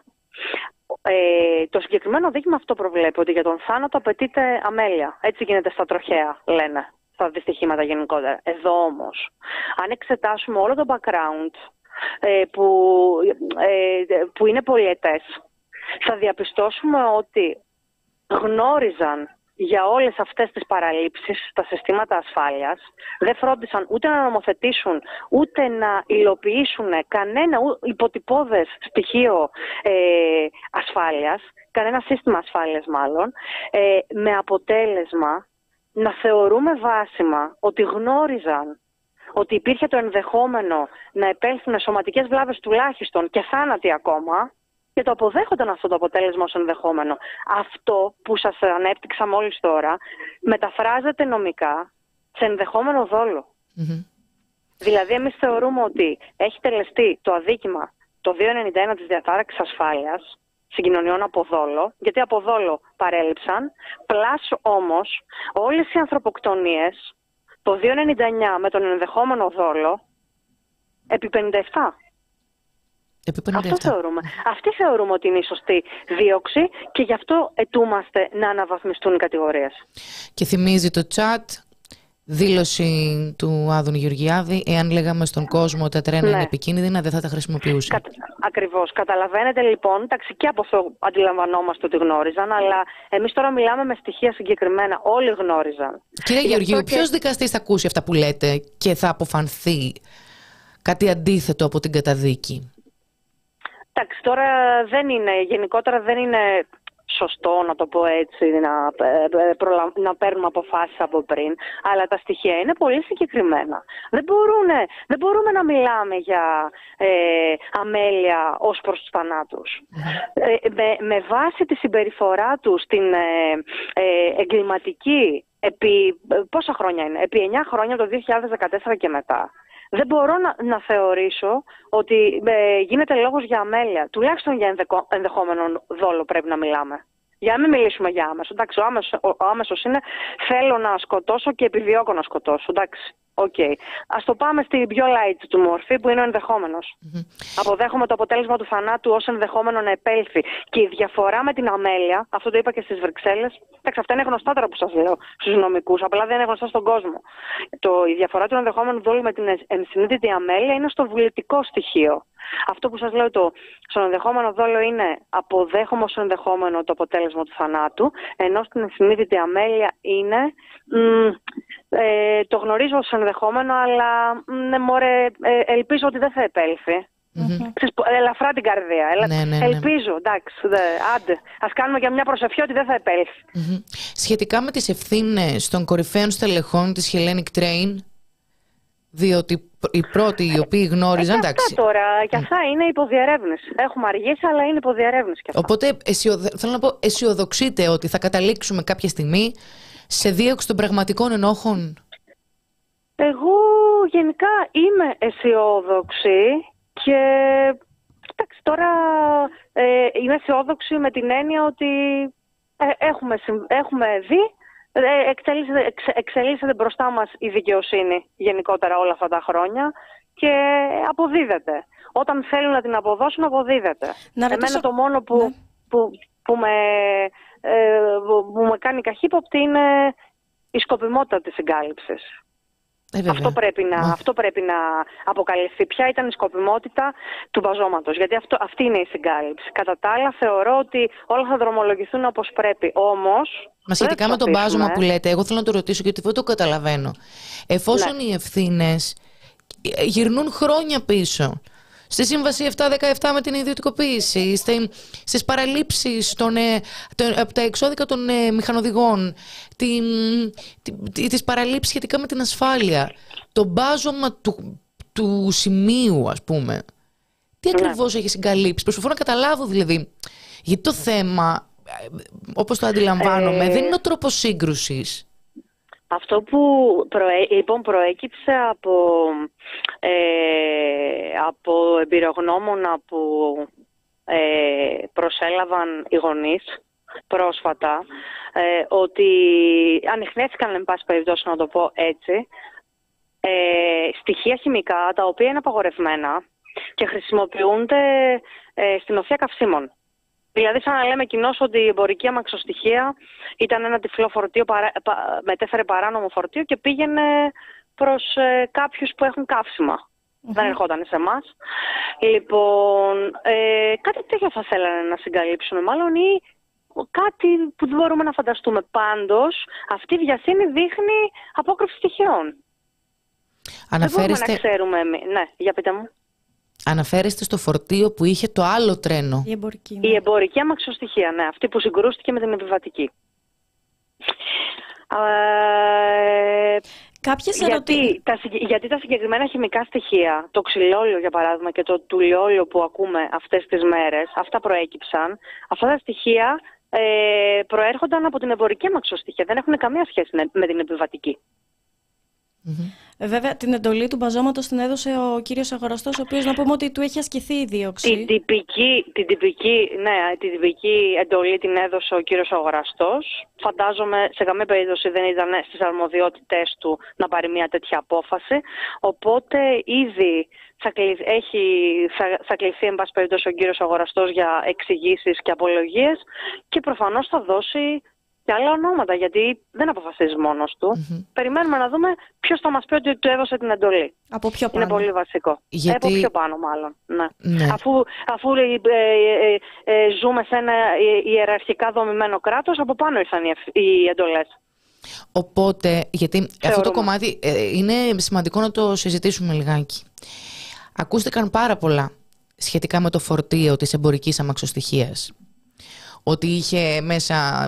Ε, το συγκεκριμένο δίκημα αυτό προβλέπει ότι για τον θάνατο απαιτείται αμέλεια. Έτσι γίνεται στα τροχαία, λένε, στα δυστυχήματα γενικότερα. Εδώ όμως, αν εξετάσουμε όλο το background ε, που, ε, που είναι πολυετές, θα διαπιστώσουμε ότι γνώριζαν για όλες αυτές τις παραλήψεις στα συστήματα ασφάλειας, δεν φρόντισαν ούτε να νομοθετήσουν, ούτε να υλοποιήσουν κανένα υποτυπώδες στοιχείο ε, ασφάλειας, κανένα σύστημα ασφάλειας μάλλον, ε, με αποτέλεσμα να θεωρούμε βάσιμα ότι γνώριζαν ότι υπήρχε το ενδεχόμενο να επέλθουν σωματικές βλάβες τουλάχιστον και θάνατοι ακόμα, και το αποδέχονταν αυτό το αποτέλεσμα ως ενδεχόμενο. Αυτό που σας ανέπτυξα μόλις τώρα μεταφράζεται νομικά σε ενδεχόμενο δόλο. Mm-hmm. Δηλαδή, εμείς θεωρούμε ότι έχει τελεστεί το αδίκημα το διακόσια ενενήντα ένα της Διατάραξης Ασφάλειας Συγκοινωνιών από δόλο, γιατί από δόλο παρέλειψαν, πλάς όμως όλες οι ανθρωποκτονίες το διακόσια ενενήντα εννιά με τον ενδεχόμενο δόλο επί πενήντα επτά. Αυτό θεωρούμε. Αυτή θεωρούμε ότι είναι η σωστή δίωξη και γι' αυτό αιτούμαστε να αναβαθμιστούν οι κατηγορίες. Και θυμίζει το chat δήλωση του Άδωνη Γεωργιάδη: εάν λέγαμε στον κόσμο ότι τα τρένα ναι. είναι επικίνδυνα, δεν θα τα χρησιμοποιούσε. Κα, ακριβώς. Καταλαβαίνετε λοιπόν, εντάξει, και από αυτό αντιλαμβανόμαστε ότι γνώριζαν, αλλά εμείς τώρα μιλάμε με στοιχεία συγκεκριμένα. Όλοι γνώριζαν. Κύριε Γεωργίου, και... ποιος δικαστής θα ακούσει αυτά που λέτε και θα αποφανθεί κάτι αντίθετο από την καταδίκη? Εντάξει, τώρα δεν είναι, γενικότερα δεν είναι σωστό να το πω έτσι, να, προλα... να παίρνουμε αποφάσεις από πριν, αλλά τα στοιχεία είναι πολύ συγκεκριμένα. Δεν, μπορούνε, δεν μπορούμε να μιλάμε για ε, αμέλεια ως προς τους θανάτους. Ε, με, με βάση τη συμπεριφορά τους στην ε, ε, εγκληματική, επί πόσα χρόνια είναι, επί εννιά χρόνια, το δύο χιλιάδες δεκατέσσερα και μετά, δεν μπορώ να, να θεωρήσω ότι ε, γίνεται λόγος για αμέλεια. Τουλάχιστον για ενδεκο, ενδεχόμενο δόλο πρέπει να μιλάμε. Για να μην μιλήσουμε για άμεσο. Εντάξει, ο άμεσος, ο, ο άμεσος είναι θέλω να σκοτώσω και επιδιώκω να σκοτώσω. Εντάξει, οκ. Okay. Ας το πάμε στην πιο light του μορφή που είναι ο ενδεχόμενος. Mm-hmm. Αποδέχομαι το αποτέλεσμα του θανάτου ως ενδεχόμενο να επέλθει. Και η διαφορά με την αμέλεια, αυτό το είπα και στις Βρυξέλλες, εντάξει, αυτά είναι γνωστά τώρα που σας λέω στους νομικούς, απλά δεν είναι γνωστά στον κόσμο. Το, η διαφορά του ενδεχόμενου δόλου με την ενσυνείδητη αμέλεια είναι στο βουλητικό στοιχείο. Αυτό που σας λέω, το στον ενδεχόμενο δόλο είναι αποδέχομαι ως ενδεχόμενο το αποτέλεσμα του θανάτου, ενώ στην ενσυνείδητη αμέλεια είναι μ, ε, το γνωρίζω ως ενδεχόμενο, αλλά ναι, μωρέ, ε, ελπίζω ότι δεν θα επέλθει. Mm-hmm. Ελαφρά την καρδία. Ελα... Ναι, ναι, ναι. Ελπίζω, εντάξει, δε, άντε, ας κάνουμε για μια προσευχή ότι δεν θα επέλθει. Mm-hmm. Σχετικά με τις ευθύνες των κορυφαίων στελεχών της Hellenic Train, διότι οι πρώτοι οι οποίοι γνώριζαν. Ε, αυτά τώρα, και αυτά mm. είναι υποδιερεύνηση. Έχουμε αργήσει, αλλά είναι υποδιερεύνηση και αυτά. Οπότε, αισιοδο... θέλω να πω, αισιοδοξείτε ότι θα καταλήξουμε κάποια στιγμή σε δίωξη των πραγματικών ενόχων? Εγώ γενικά είμαι αισιόδοξη και εντάξει, τώρα ε, είμαι αισιόδοξη με την έννοια ότι Ε, έχουμε, έχουμε δει, ε, εξελίσσεται, εξ, εξελίσσεται μπροστά μας η δικαιοσύνη γενικότερα όλα αυτά τα χρόνια και αποδίδεται. Όταν θέλουν να την αποδώσουν, αποδίδεται. Να Εμένα ρωτήσω... το μόνο που, ναι. που, που, με, ε, που με κάνει καχύποπτη είναι η σκοπιμότητα της συγκάλυψης. Ε, αυτό, πρέπει να, αυτό πρέπει να αποκαλυφθεί. Ποια ήταν η σκοπιμότητα του μπαζώματος. Γιατί αυτό, αυτή είναι η συγκάλυψη. Κατά τα άλλα, θεωρώ ότι όλα θα δρομολογηθούν όπως πρέπει. Όμως. Μα σχετικά με το μπάζωμα που λέτε, εγώ θέλω να το ρωτήσω γιατί δεν το καταλαβαίνω. Εφόσον ναι. οι ευθύνες γυρνούν χρόνια πίσω. Στη Σύμβαση επτακόσια δεκαεπτά με την ιδιωτικοποίηση, στις παραλήψεις των, των, από τα εξώδικα των ε, μηχανοδηγών, την, τη, τις παραλήψεις σχετικά με την ασφάλεια, το μπάζωμα του, του σημείου, ας πούμε. Τι ακριβώς ναι. έχει συγκαλύψει? Προσπαθώ να καταλάβω δηλαδή, γιατί το θέμα, όπως το αντιλαμβάνομαι, ε... δεν είναι ο τρόπος σύγκρουσης. Αυτό που προέ, λοιπόν, προέκυψε από, ε, από εμπειρογνώμονα που ε, προσέλαβαν οι γονείς πρόσφατα, ε, ότι ανιχνεύτηκαν, εν πάση περιπτώσει να το πω έτσι, ε, στοιχεία χημικά τα οποία είναι απαγορευμένα και χρησιμοποιούνται ε, στην οθεία καυσίμων. Δηλαδή, σαν να λέμε κοινώς ότι η εμπορική αμαξοστοιχεία ήταν ένα τυφλό φορτίο, παρά, πα, μετέφερε παράνομο φορτίο και πήγαινε προς ε, κάποιους που έχουν καύσιμα. Mm-hmm. Δεν ερχόταν σε εμάς. Λοιπόν, ε, κάτι τέτοιο θα θέλανε να συγκαλύψουν, μάλλον, ή κάτι που δεν μπορούμε να φανταστούμε. Πάντως, αυτή η βιασύνη δείχνει απόκρυψη στοιχείων. Αναφέρεστε... Δεν μπορούμε να ξέρουμε εμείς. Ναι, για πείτε μου. Αναφέρεστε στο φορτίο που είχε το άλλο τρένο. Η εμπορική, ναι. Η εμπορική αμαξοστοιχεία, ναι. Αυτή που συγκρούστηκε με την επιβατική. Ε, Κάποιες γιατί, ερωτή... τα, γιατί τα συγκεκριμένα χημικά στοιχεία, το ξυλόλιο για παράδειγμα και το τουλιόλιο που ακούμε αυτές τις μέρες, αυτά προέκυψαν. Αυτά τα στοιχεία ε, προέρχονταν από την εμπορική αμαξοστοιχεία. Δεν έχουν καμία σχέση με την επιβατική. Mm-hmm. Βέβαια, την εντολή του μπαζώματος την έδωσε ο κύριος Αγοραστός, ο οποίος να πούμε ότι του έχει ασκηθεί η δίωξη. Την τυπική, την τυπική, ναι, την τυπική εντολή την έδωσε ο κύριος Αγοραστός. Φαντάζομαι σε καμία περίπτωση δεν ήταν στις αρμοδιότητες του να πάρει μια τέτοια απόφαση. Οπότε ήδη θα κληθεί, έχει, θα, θα κληθεί εν πάση περίπτωση ο κύριος Αγοραστός για εξηγήσεις και απολογίες και προφανώς θα δώσει και άλλα ονόματα, γιατί δεν αποφασίζει μόνος του. Mm-hmm. Περιμένουμε να δούμε ποιος θα μας πει ότι του έδωσε την εντολή. Από πιο πάνω. Είναι πολύ βασικό. Γιατί... Από πιο πάνω μάλλον. Ναι. Ναι. Αφού, αφού ε, ε, ε, ε, ζούμε σε ένα ιεραρχικά δομημένο κράτος, από πάνω ήρθαν οι, οι εντολές. Οπότε, γιατί Θεωρούμε. αυτό το κομμάτι ε, είναι σημαντικό να το συζητήσουμε λιγάκι. Ακούστηκαν πάρα πολλά σχετικά με το φορτίο της εμπορικής αμαξοστοιχείας. Ότι είχε μέσα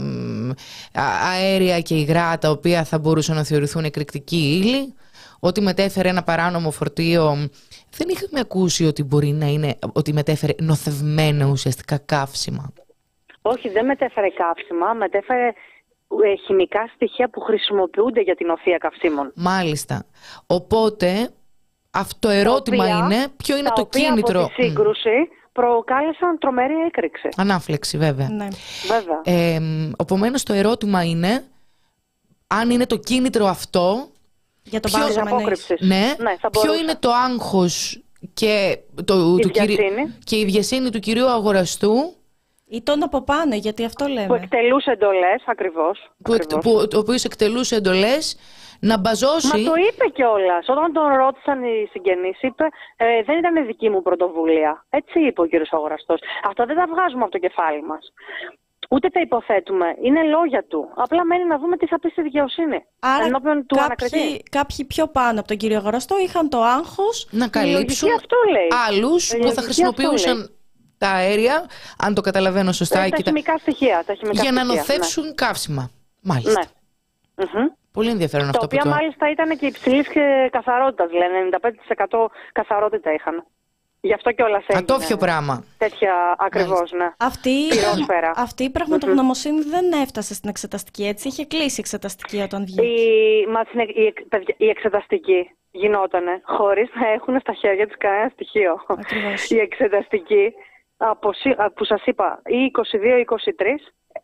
αέρια και υγρά τα οποία θα μπορούσαν να θεωρηθούν εκρηκτική ύλη, ότι μετέφερε ένα παράνομο φορτίο. Δεν είχαμε ακούσει ότι μπορεί να είναι, ότι μετέφερε νοθευμένα ουσιαστικά καύσιμα. Όχι, δεν μετέφερε καύσιμα, μετέφερε ε, χημικά στοιχεία που χρησιμοποιούνται για την οθεία καυσίμων. Μάλιστα. Οπότε, αυτό ερώτημα οποία, είναι ποιο είναι το κίνητρο. Από τη σύγκρουση προκάλεσαν τρομερή έκρηξη. Ανάφλεξη, βέβαια. Ναι. Βέβαια. Ε, Οπομένως το ερώτημα είναι αν είναι το κίνητρο αυτό για το ποιο, ναι, ναι, ποιο είναι το άγχος και, το, η του κυρί, και η βιασύνη του κυρίου Αγοραστού ή τον από πάνω, γιατί αυτό λέμε. Που εκτελούσε εντολές, ακριβώς. Που, ακριβώς. Που, ο οποίος εκτελούσε εντολές να μπαζώσει. Μα το είπε κιόλας. Όταν τον ρώτησαν οι συγγενείς, είπε ε, δεν ήταν δική μου πρωτοβουλία. Έτσι είπε ο κύριος Αγοραστός. Αυτά δεν τα βγάζουμε από το κεφάλι μας. Ούτε τα υποθέτουμε. Είναι λόγια του. Απλά μένει να δούμε τι θα πει στη δικαιοσύνη. Άρα ενώπιον του κάποιοι, κάποιοι πιο πάνω από τον κύριο Αγοραστό είχαν το άγχος να καλύψουν άλλους που θα χρησιμοποιούσαν τα αέρια, αν το καταλαβαίνω σωστά. Ε, τα, χημικά στοιχεία, τα χημικά για στοιχεία, να νοθεύσουν ναι. καύσιμα. Μάλιστα. Ναι. Mm-hmm. Πολύ ενδιαφέρον τα αυτό οποία που το... μάλιστα ήταν και υψηλής καθαρότητας, δηλαδή ενενήντα πέντε τοις εκατό καθαρότητα είχαν. Γι' αυτό κιόλας έγινε. Ατόφιο πράγμα. Τέτοια ακριβώς, ναι. Αυτή, αυτή η πραγματογνωμοσύνη mm-hmm. δεν έφτασε στην εξεταστική, έτσι. Είχε κλείσει η εξεταστική όταν βγήκε. Η, μα, η, η εξεταστική γινότανε χωρίς να έχουν στα χέρια της κανένα στοιχείο. Ακριβώς. Η εξεταστική, από, που σας είπα, η είκοσι δύο είκοσι τρία,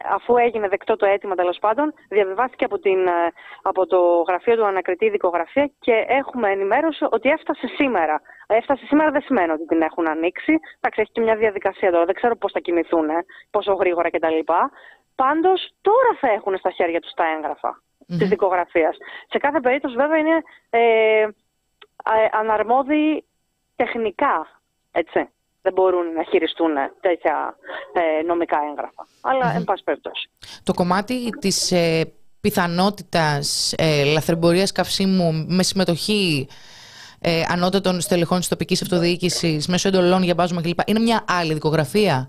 αφού έγινε δεκτό το αίτημα, τέλος πάντων, διαβιβάστηκε από, την, από το γραφείο του ανακριτή δικογραφία και έχουμε ενημέρωση ότι έφτασε σήμερα. Έφτασε σήμερα δεν σημαίνει ότι την έχουν ανοίξει. Εντάξει, έχει και μια διαδικασία τώρα, δεν ξέρω πώς θα κινηθούν, πόσο γρήγορα κτλ. Πάντως, τώρα θα έχουν στα χέρια τους τα έγγραφα mm-hmm. της δικογραφίας. Σε κάθε περίπτωση, βέβαια, είναι ε, ε, αναρμόδιοι τεχνικά, έτσι. Δεν μπορούν να χειριστούν τέτοια ε, νομικά έγγραφα. Αλλά, mm-hmm. εν πάση περιπτώσει. Το κομμάτι της ε, πιθανότητας ε, λαθρεμπορίας καυσίμου με συμμετοχή ε, ανώτατων στελεχών της τοπικής αυτοδιοίκησης μέσω εντολών για μπάζωμα κλπ. Είναι μια άλλη δικογραφία.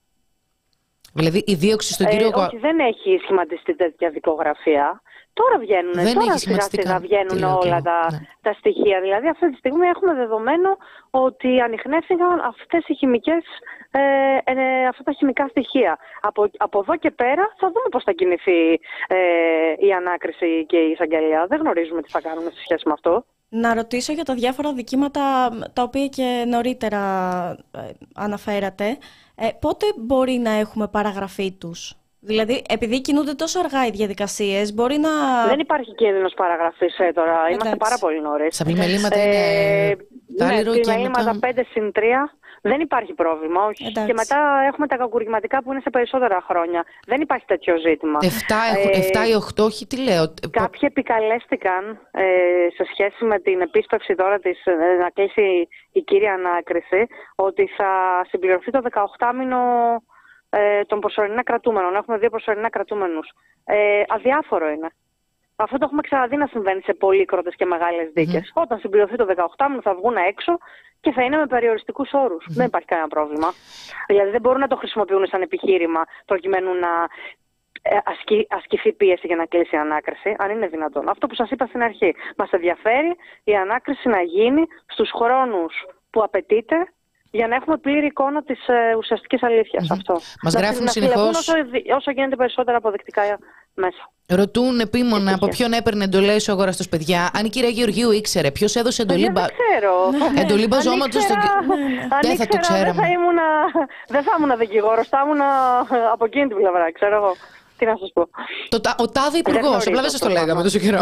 Δηλαδή η δίωξη στον ε, κύριο... Όχι, δεν έχει σχηματιστεί τέτοια δικογραφία. Τώρα βγαίνουν, δεν τώρα σιγά σιγά βγαίνουν όλα τα, ναι. τα στοιχεία. Δηλαδή αυτή τη στιγμή έχουμε δεδομένο ότι ανιχνεύτηκαν αυτές οι χημικές, ε, ε, αυτά τα χημικά στοιχεία. Από, από εδώ και πέρα θα δούμε πώς θα κινηθεί ε, η ανάκριση και η εισαγγελία. Δεν γνωρίζουμε τι θα κάνουμε σε σχέση με αυτό. Να ρωτήσω για τα διάφορα δικήματα τα οποία και νωρίτερα ε, αναφέρατε. Ε, πότε μπορεί να έχουμε παραγραφή τους? Δηλαδή, επειδή κινούνται τόσο αργά οι διαδικασίες, μπορεί να... Δεν υπάρχει κίνδυνος παραγραφής ε, τώρα. Εντάξει. Είμαστε πάρα πολύ νωρίς. Στα πλημελήματα είναι... Ε, ναι, πλημελήματα πέντε συν τρία δεν υπάρχει πρόβλημα. Όχι. Και μετά έχουμε τα κακουργηματικά που είναι σε περισσότερα χρόνια. Δεν υπάρχει τέτοιο ζήτημα. επτά ή οκτώ, όχι, τι λέω. Κάποιοι επικαλέστηκαν ε, σε σχέση με την επίσπευση τώρα της, ε, να κλείσει η κύρια ανάκριση, ότι θα συμπληρωθεί το δεκαοκτάμηνο ε, των προσωρινά κρατούμενων. Έχουμε δύο προσωρινά κρατούμενους. Ε, αδιάφορο είναι. Αυτό το έχουμε ξαναδεί να συμβαίνει σε πολύκροτες και μεγάλες δίκες. Mm-hmm. Όταν συμπληρωθεί το δεκαοκτάμηνο θα βγουν έξω και θα είναι με περιοριστικούς όρους. Mm-hmm. Δεν υπάρχει κανένα πρόβλημα. Δηλαδή δεν μπορούν να το χρησιμοποιούν σαν επιχείρημα προκειμένου να ασκη, ασκηθεί πίεση για να κλείσει η ανάκριση, αν είναι δυνατόν. Αυτό που σας είπα στην αρχή. Μας ενδιαφέρει η ανάκριση να γίνει στους χρόνους που απαιτείται για να έχουμε πλήρη εικόνα της ε, ουσιαστικής αλήθειας. Mm-hmm. Αυτό. Μας να, γράφουν συνεχώς... όσο, όσο γίνεται περισσότερα αποδεικτικά μέσα. Ρωτούν επίμονα από ποιον έπαιρνε εντολές ο αγοραστός, παιδιά. Αν η κυρία Γεωργίου ήξερε ποιος έδωσε εντολή, μπα... εντολή μπαζώματος στον... Δεν θα το ξέραμε. Δεν θα ήμουν, δεν θα ήμουν δικηγόρος, θα ήμουν από εκείνη την πλευρά, ξέρω εγώ. Τι να σας πω. Το, ο τάδε υπουργός, απλά δεν σας το λέγαμε τόσο καιρό.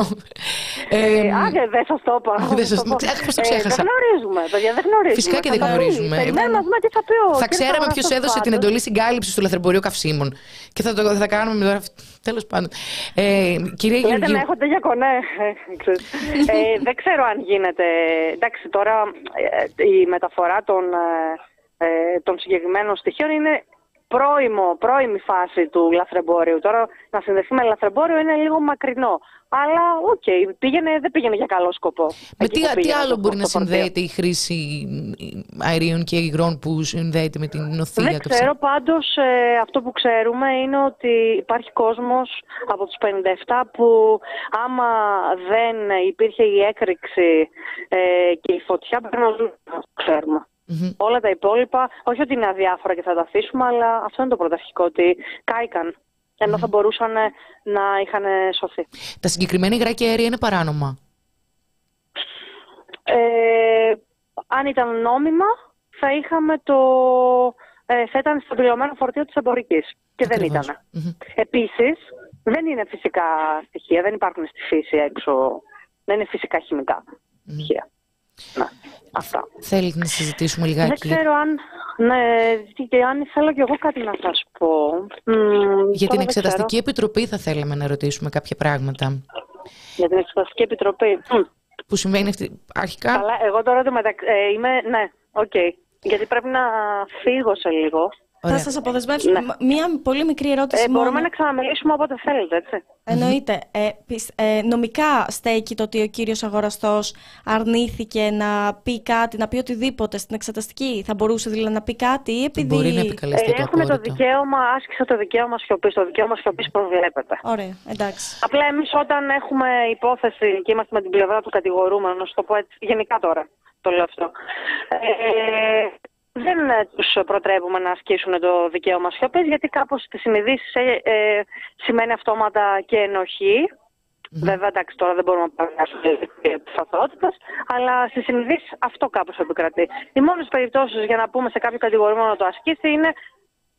Ε, Α, δεν σας το είπα. Πώς το ξέχασα. Δεν γνωρίζουμε, παιδιά, δεν γνωρίζουμε. Φυσικά και δεν γνωρίζουμε. Περιμένουμε να δούμε τι θα πει ο... Θα ξέραμε ποιος έδωσε την εντολή συγκάλυψης του λαθρεμπορίου καυσίμων. Και θα το θα κάνουμε τώρα. Τέλος πάντων. Κυρία Γεωργίου. Λέτε να έχω τέτοια κονέ. Δεν ξέρω αν γίνεται. Εντάξει, τώρα η μεταφορά των συγκεκριμένων στοιχείων είναι Πρώιμο, πρώιμη φάση του λαθρεμπόριου. Τώρα να συνδεθεί με λαθρεμπόριο είναι λίγο μακρινό. Αλλά οκ, okay, πήγαινε, δεν πήγαινε για καλό σκοπό. Με τι, τι άλλο μπορεί να συνδέεται η χρήση αερίων και υγρών που συνδέεται με την νοθεία? Δεν ξέρω, πάντως ε, αυτό που ξέρουμε είναι ότι υπάρχει κόσμος από τους πενήντα επτά που άμα δεν υπήρχε η έκρηξη ε, και η φωτιά πρέπει να ζουν, ξέρουμε. Mm-hmm. Όλα τα υπόλοιπα, όχι ότι είναι αδιάφορα και θα τα αφήσουμε, αλλά αυτό είναι το πρωταρχικό, ότι κάηκαν, ενώ mm-hmm. θα μπορούσαν να είχαν σωθεί. Τα συγκεκριμένα υγρά και αέρια είναι παράνομα? Ε, αν ήταν νόμιμα, θα είχαμε το... Ε, θα ήταν στο πληρωμένο φορτίο της εμπορικής. Και Ακριβώς. δεν ήταν. Mm-hmm. Επίσης, δεν είναι φυσικά στοιχεία, δεν υπάρχουν στη φύση έξω, δεν είναι φυσικά χημικά mm-hmm. στοιχεία. Να, αυτά. Θέλετε να συζητήσουμε λιγάκι? Δεν ξέρω αν, ναι, και αν θέλω κι εγώ κάτι να σας πω. Για την Εξεταστική Επιτροπή θα θέλαμε να ρωτήσουμε κάποια πράγματα. Για την Εξεταστική Επιτροπή. Που συμβαίνει αυτή, αρχικά. Καλά, εγώ τώρα το μεταξύ, ε, είμαι, ναι, οκ. Okay. Γιατί πρέπει να φύγω σε λίγο. Ωραία. Θα σας αποδεσμεύσω. Ναι. Μία πολύ μικρή ερώτηση. Ε, μπορούμε μόνο να ξαναμιλήσουμε όποτε θέλετε, έτσι. Εννοείται. Ε, ε, νομικά στέκει το ότι ο κύριος αγοραστός αρνήθηκε να πει κάτι, να πει οτιδήποτε στην εξεταστική? Θα μπορούσε δηλαδή να πει κάτι ή επειδή... Μπορεί να επικαλεστεί το Έχουμε το δικαίωμα, άσκησα το δικαίωμα σιωπής. Το δικαίωμα σιωπής προβλέπεται. Ωραία, εντάξει. Απλά εμείς όταν έχουμε υπόθεση και είμαστε με την πλευρά του κατηγορούμενου, να σου το πω έτσι, γενικά τώρα το λέω αυτό. Ε, Δεν τους προτρέπουμε να ασκήσουν το δικαίωμα σιωπής, γιατί κάπως στις συνειδήσεις ε, ε, σημαίνει αυτόματα και ενοχή. Mm-hmm. Βέβαια, εντάξει, τώρα δεν μπορούμε να παραγγάσουμε τις αθωότητες, αλλά στις συνειδήσεις αυτό κάπως επικρατεί. Οι μόνες περιπτώσεις για να πούμε σε κάποιο κατηγορούμενο να το ασκήσει είναι